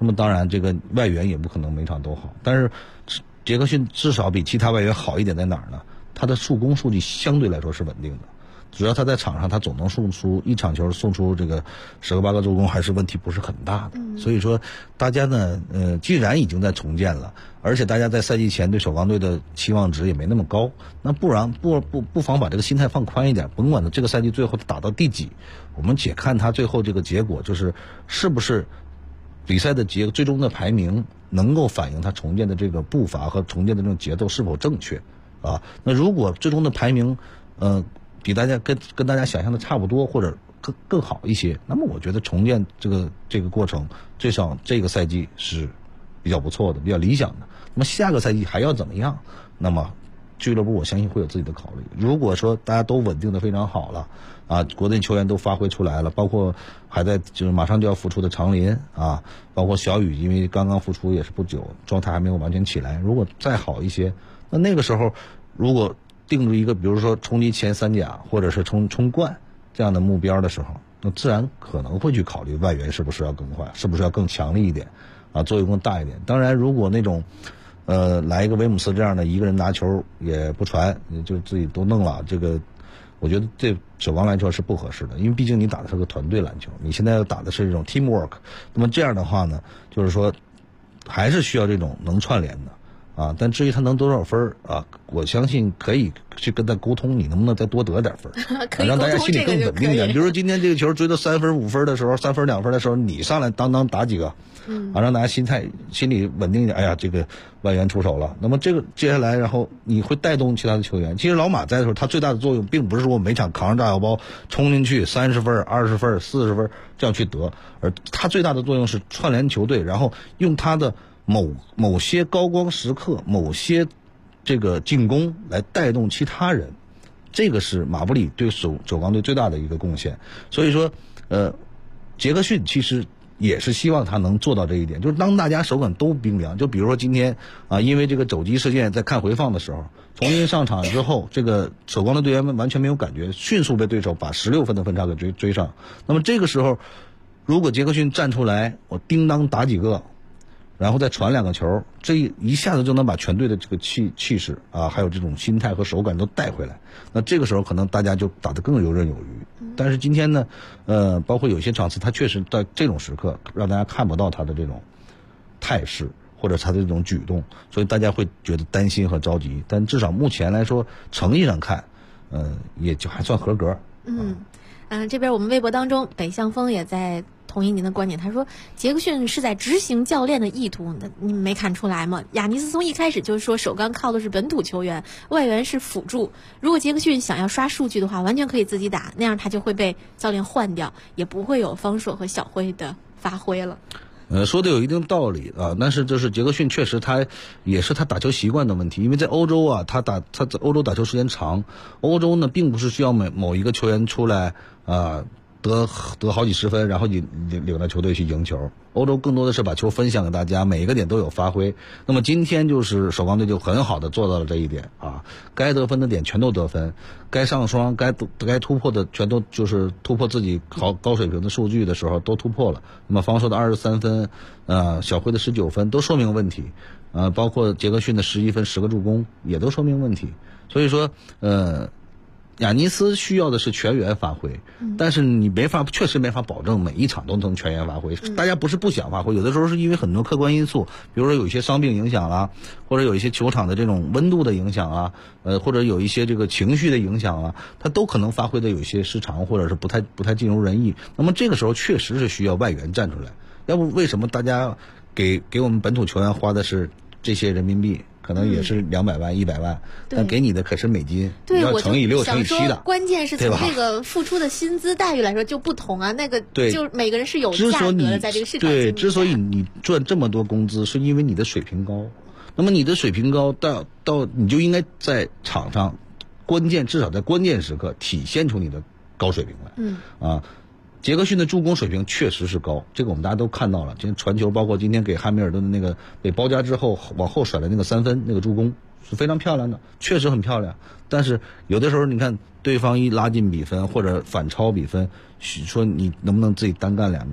那么当然这个外援也不可能每场都好，但是杰克逊至少比其他外援好一点在哪儿呢？他的助攻数据相对来说是稳定的，只要他在场上，他总能送出一场球送出这个10个8个助攻，还是问题不是很大的。所以说大家呢既然已经在重建了，而且大家在赛季前对首钢队的期望值也没那么高，那不妨把这个心态放宽一点，甭管这个赛季最后打到第几，我们且看他最后这个结果，就是是不是比赛的最终的排名能够反映他重建的这个步伐和重建的这种节奏是否正确啊？那如果最终的排名比大家跟大家想象的差不多，或者更好一些，那么我觉得重建这个过程最少这个赛季是比较不错的，比较理想的。那么下个赛季还要怎么样？那么俱乐部我相信会有自己的考虑。如果说大家都稳定的非常好了啊，国内球员都发挥出来了，包括还在就是马上就要复出的长林啊，包括小雨，因为刚刚复出也是不久，状态还没有完全起来。如果再好一些，那个时候如果定住一个比如说冲击前3甲或者是冲冠这样的目标的时候，那自然可能会去考虑外援是不是要更快，是不是要更强力一点啊，作用更大一点。当然如果那种来一个威姆斯这样的一个人拿球也不传，就自己都弄了，这个我觉得对首钢篮球是不合适的，因为毕竟你打的是个团队篮球，你现在要打的是这种 teamwork， 那么这样的话呢，就是说还是需要这种能串联的啊。但至于他能多少分啊，我相信可以去跟他沟通，你能不能再多得点分让大家心里更稳定点。比如说今天这个球追到3分5分的时候，3分2分的时候，你上来当打几个让大家心里稳定一点。哎呀，这个外援出手了，那么这个接下来然后你会带动其他的球员。其实老马在的时候，他最大的作用并不是说我每场扛上炸药包冲进去30分20分40分这样去得，而他最大的作用是串联球队，然后用他的某些高光时刻，某些这个进攻来带动其他人，这个是马布里对首钢队最大的一个贡献。所以说杰克逊其实也是希望他能做到这一点，就是当大家手感都冰凉，就比如说今天啊，因为这个肘击事件，在看回放的时候，重新上场之后，这个首钢的队员们完全没有感觉，迅速被对手把16分的分差给追上。那么这个时候，如果杰克逊站出来，我叮当打几个，然后再传2个球，这一下子就能把全队的这个气势啊，还有这种心态和手感都带回来。那这个时候可能大家就打得更游刃有余。但是今天呢，包括有些场次，他确实在这种时刻让大家看不到他的这种态势或者他的这种举动，所以大家会觉得担心和着急。但至少目前来说，诚意上看，也就还算合格。 这边我们微博当中，北向风也在同意您的观点，他说杰克逊是在执行教练的意图，你没看出来吗？亚尼斯从一开始就是说首钢靠的是本土球员，外援是辅助。如果杰克逊想要刷数据的话，完全可以自己打，那样他就会被教练换掉，也不会有方硕和小辉的发挥了。 说的有一定道理啊，但是就是杰克逊确实他也是他打球习惯的问题，因为在欧洲啊，他在欧洲打球时间长，欧洲呢并不是需要某一个球员出来得好几十分，然后你领着球队去赢球。欧洲更多的是把球分享给大家，每一个点都有发挥。那么今天就是首钢队就很好的做到了这一点啊，该得分的点全都得分，该上双该突破的全都就是突破自己高水平的数据的时候都突破了。那么方硕的23分，小辉的19分都说明问题，包括杰克逊的11分10个助攻也都说明问题。所以说亚尼斯需要的是全员发挥，但是你确实没法保证每一场都能全员发挥。大家不是不想发挥，有的时候是因为很多客观因素，比如说有一些伤病影响啦，或者有一些球场的这种温度的影响啊，或者有一些这个情绪的影响啊，他都可能发挥的有一些失常，或者是不太尽如人意。那么这个时候确实是需要外援站出来，要不为什么大家给我们本土球员花的是这些人民币？可能也是200万100万，但给你的可是美金，你要乘以6乘以7的。 关键是从这个付出的薪资待遇来说就不同啊，那个就每个人是有价格的，在这个市场对，之所以你赚这么多工资，是因为你的水平高。那么你的水平高，到你就应该在场上至少在关键时刻体现出你的高水平来。杰克逊的助攻水平确实是高，这个我们大家都看到了。今天传球，包括今天给汉密尔顿的那个被包夹之后往后甩的那个3分那个助攻是非常漂亮的，确实很漂亮。但是有的时候你看对方一拉近比分或者反超比分，说你能不能自己单干2个？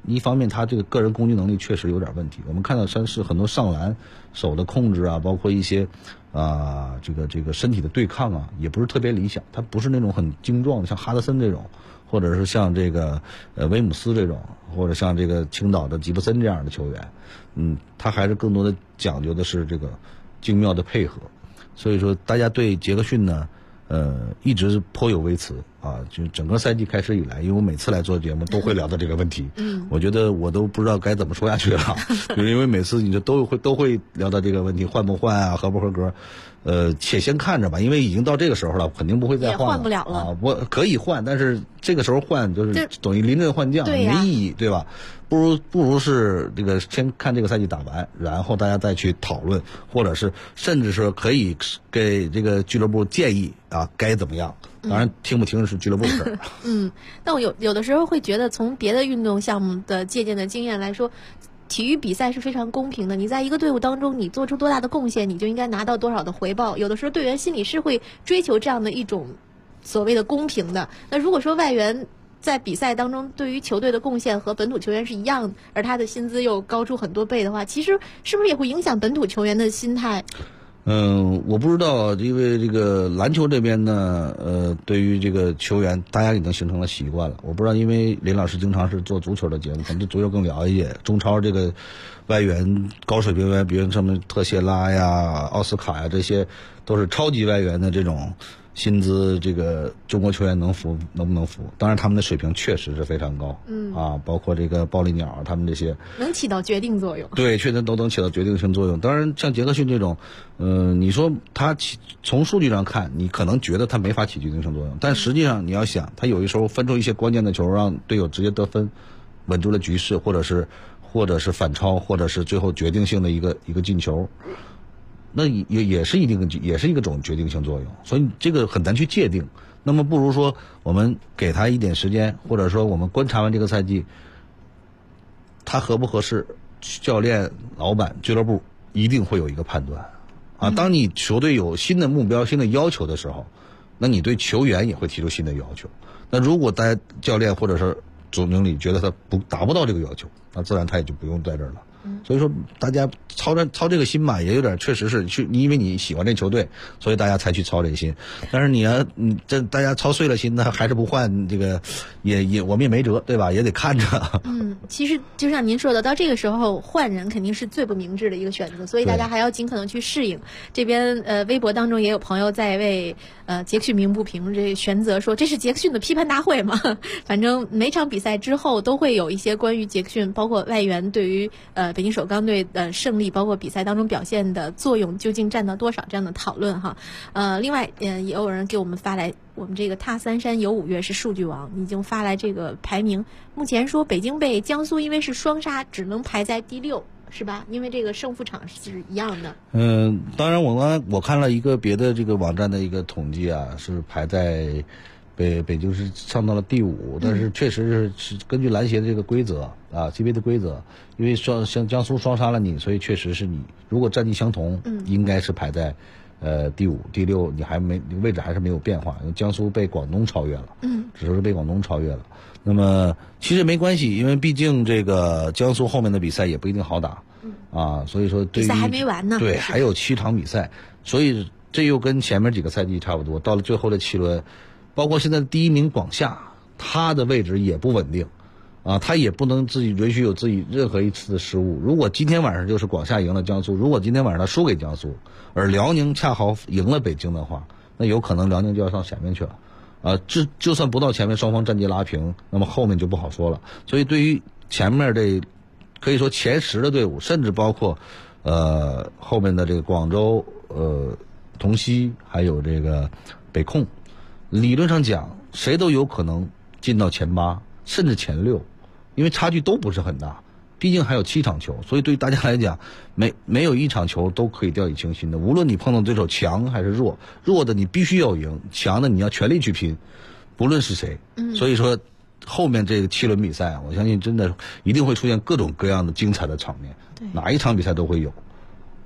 一方面他这个个人攻击能力确实有点问题，我们看到山势很多上篮手的控制啊，包括一些这个身体的对抗啊，也不是特别理想，他不是那种很精壮的，像哈德森这种，或者是像这个威姆斯这种，或者像这个青岛的吉布森这样的球员，他还是更多的讲究的是这个精妙的配合。所以说大家对杰克逊呢一直颇有微词啊，就整个赛季开始以来，因为我每次来做节目都会聊到这个问题，我觉得我都不知道该怎么说下去了，就是因为每次你就都会聊到这个问题，换不换啊，合不合格，且先看着吧，因为已经到这个时候了，肯定不会再换了， 也换不了了啊，我可以换，但是这个时候换就是等于临阵换将，没意义，对吧？不如是这个先看这个赛季打完，然后大家再去讨论，或者是甚至是可以给这个俱乐部建议啊，该怎么样。当然听不听是俱乐部的事儿。 但我有的时候会觉得，从别的运动项目的借鉴的经验来说，体育比赛是非常公平的。你在一个队伍当中，你做出多大的贡献，你就应该拿到多少的回报。有的时候队员心里是会追求这样的一种所谓的公平的。那如果说外援在比赛当中对于球队的贡献和本土球员是一样，而他的薪资又高出很多倍的话，其实是不是也会影响本土球员的心态？ 我不知道，因为这个篮球这边呢，对于这个球员，大家已经形成了习惯了。我不知道，因为林老师经常是做足球的节目，可能对足球更了解。中超这个外援高水平外援，比如什么特谢拉呀、奥斯卡呀，这些都是超级外援的这种薪资，这个中国球员能不能服？当然他们的水平确实是非常高，包括这个暴力鸟他们这些能起到决定作用。对， 确实都能起到决定性作用。当然像杰克逊这种，你说他从数据上看，你可能觉得他没法起决定性作用，但实际上你要想，他有的时候分出一些关键的球，让队友直接得分，稳住了局势，或者是反超，或者是最后决定性的一个进球。那也是一个种决定性作用，所以这个很难去界定。那么不如说我们给他一点时间，或者说我们观察完这个赛季，他合不合适，教练、老板、俱乐部一定会有一个判断啊。当你球队有新的目标、新的要求的时候，那你对球员也会提出新的要求。那如果大家教练或者是总经理觉得他达不到这个要求，那自然他也就不用在这儿了。所以说大家操这个心吧，也有点确实是因为你喜欢这球队，所以大家才去操这个心。但是你这大家操碎了心呢，还是不换，这个也我们也没辙，对吧？也得看着。 其实就像您说的，到这个时候换人肯定是最不明智的一个选择，所以大家还要尽可能去适应。这边微博当中也有朋友在为杰克逊鸣不平，这选择说这是杰克逊的批判大会嘛？反正每场比赛之后都会有一些关于杰克逊，包括外援对于北京首钢队的胜利，包括比赛当中表现的作用究竟占到多少这样的讨论哈。另外也有人给我们发来，我们这个踏三山游5月是数据王已经发来这个排名，目前说北京被江苏因为是双杀只能排在第6，是吧？因为这个胜负场是一样的。 当然我看了一个别的这个网站的一个统计啊，是排在北京是上到了第5，但是确实是根据篮协的这个规则啊 ，CBA 的规则，因为像江苏双杀了你，所以确实是你如果战绩相同，应该是排在第5、第6，你位置还是没有变化，因为江苏被广东超越了，只是被广东超越了。那么其实没关系，因为毕竟这个江苏后面的比赛也不一定好打，所以说对于比赛还没完呢， 对，还有7场比赛，所以这又跟前面几个赛季差不多，到了最后的7轮。包括现在的第1名广厦，他的位置也不稳定，他也不能自己允许有自己任何一次的失误。如果今天晚上就是广厦赢了江苏，如果今天晚上他输给江苏，而辽宁恰好赢了北京的话，那有可能辽宁就要上前面去了，就算不到前面，双方战绩拉平，那么后面就不好说了。所以对于前面这可以说前10的队伍，甚至包括后面的这个广州、同曦还有这个北控。理论上讲，谁都有可能进到前8，甚至前6，因为差距都不是很大。毕竟还有7场球，所以对于大家来讲，没有一场球都可以掉以轻心的。无论你碰到对手强还是弱，弱的你必须要赢，强的你要全力去拼，不论是谁。所以说，后面这个7轮比赛，我相信真的一定会出现各种各样的精彩的场面，哪一场比赛都会有。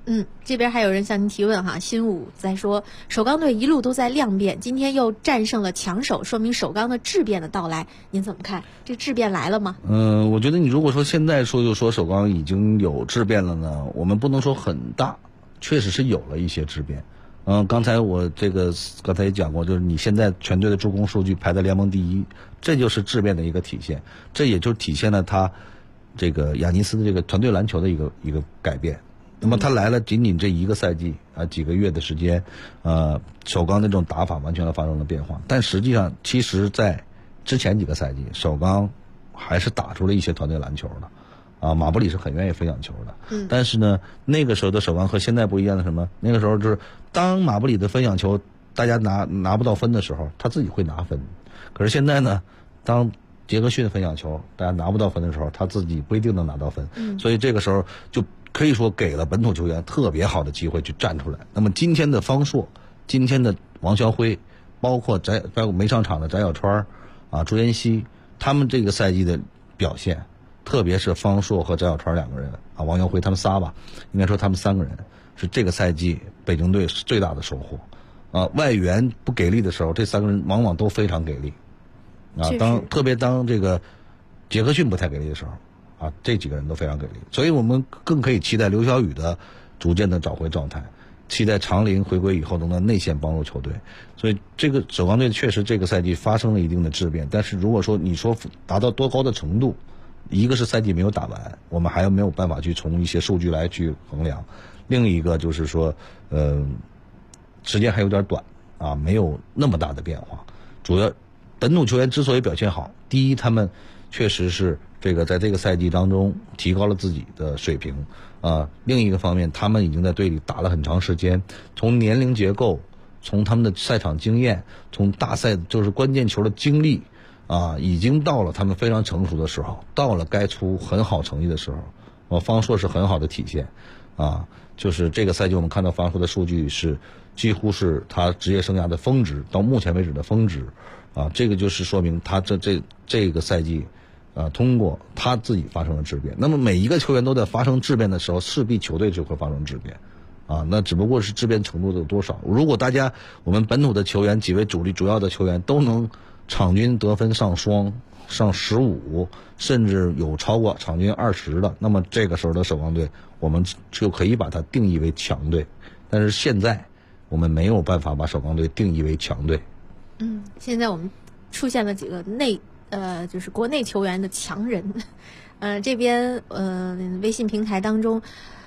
这边还有人向您提问哈，新武在说首钢队一路都在量变，今天又战胜了强手，说明首钢的质变的到来，您怎么看？这质变来了吗？ 我觉得你如果说现在就说首钢已经有质变了呢，我们不能说很大，确实是有了一些质变。刚才也讲过，就是你现在全队的助攻数据排在联盟第一，这就是质变的一个体现，这也就体现了他这个亚尼斯的这个团队篮球的一个改变。那么他来了仅仅这一个赛季几个月的时间，首钢的这种打法完全的发生了变化。但实际上，其实在之前几个赛季，首钢还是打出了一些团队篮球的。马布里是很愿意分享球的。但是呢，那个时候的首钢和现在不一样的什么？那个时候就是当马布里的分享球大家拿不到分的时候，他自己会拿分。可是现在呢，当杰克逊分享球大家拿不到分的时候，他自己不一定能拿到分。所以这个时候就可以说给了本土球员特别好的机会去站出来。那么今天的方硕，今天的王啸辉，包括没上场的翟小川朱彦西，他们这个赛季的表现，特别是方硕和翟小川两个人王啸辉他们仨吧，应该说他们三个人是这个赛季北京队最大的收获。外援不给力的时候，这三个人往往都非常给力。特别当这个杰克逊不太给力的时候，这几个人都非常给力。所以我们更可以期待刘晓宇的逐渐的找回状态，期待长林回归以后能在内线帮助球队。所以这个首钢队确实这个赛季发生了一定的质变，但是如果说你说达到多高的程度，一个是赛季没有打完，我们还没有办法去从一些数据来去衡量；另一个就是说，时间还有点短没有那么大的变化。主要本土球员之所以表现好，第一，他们确实是在这个赛季当中提高了自己的水平另一个方面，他们已经在队里打了很长时间，从年龄结构，从他们的赛场经验，从大赛就是关键球的经历已经到了他们非常成熟的时候，到了该出很好成绩的时候。方硕是很好的体现就是这个赛季我们看到方硕的数据是几乎是他职业生涯的峰值，到目前为止的峰值这个就是说明他这个赛季通过他自己发生了质变。那么每一个球员都在发生质变的时候，势必球队就会发生质变那只不过是质变程度的有多少。如果我们本土的球员几位主要的球员都能场均得分上双上15，甚至有超过场均20的，那么这个时候的首钢队我们就可以把它定义为强队。但是现在我们没有办法把首钢队定义为强队。 现在我们出现了几个就是国内球员的强人。这边微信平台当中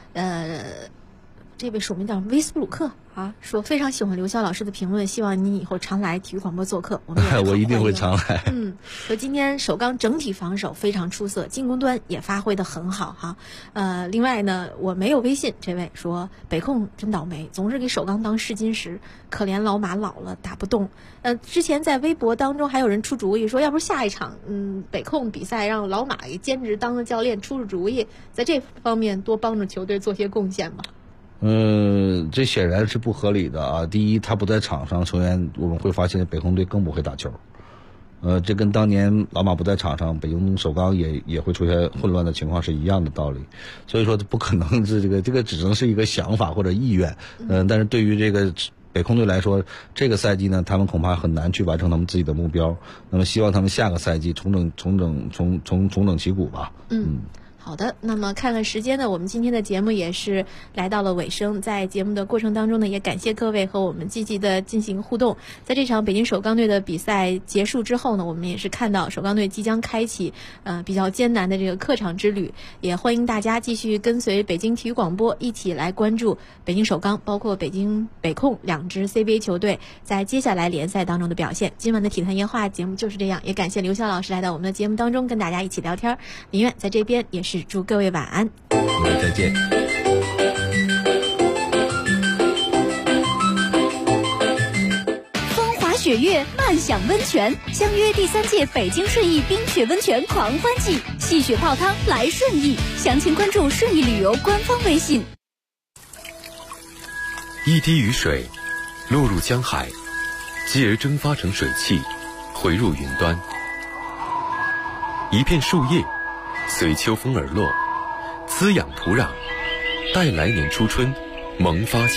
这位署名叫威斯布鲁克说非常喜欢刘潇老师的评论，希望你以后常来体育广播做客。 我一定会常来。 说今天首钢整体防守非常出色，进攻端也发挥得很好另外呢，我没有微信，这位说北控真倒霉，总是给首钢当试金石，可怜老马老了打不动。之前在微博当中还有人出主意说，要不下一场北控比赛让老马给兼职当了教练，出主意，在这方面多帮助球队做些贡献吧。 这显然是不合理的第一，他不在场上，球员我们会发现北控队更不会打球。这跟当年老马不在场上，北京首钢也会出现混乱的情况是一样的道理。所以说不可能是这个只能是一个想法或者意愿。但是对于这个北控队来说，这个赛季呢，他们恐怕很难去完成他们自己的目标。那么希望他们下个赛季重整旗鼓吧。 好的，那么看看时间呢，我们今天的节目也是来到了尾声。在节目的过程当中呢，也感谢各位和我们积极的进行互动。在这场北京首钢队的比赛结束之后呢，我们也是看到首钢队即将开启比较艰难的这个客场之旅，也欢迎大家继续跟随北京体育广播一起来关注北京首钢包括北京北控两支 CBA 球队在接下来联赛当中的表现。今晚的体坛夜话节目就是这样，也感谢刘潇老师来到我们的节目当中跟大家一起聊天。林苑在这边也是祝各位晚安， 各位再见。 风华雪月，漫享温泉，相约第3届北京顺义冰雪温泉狂欢季，戏雪泡汤来顺义，详情关注顺义旅游官方微信。 一滴雨水落入江海，继而蒸发成水汽，回入云端。一片树叶随秋风而落，滋养土壤，待来年初春萌发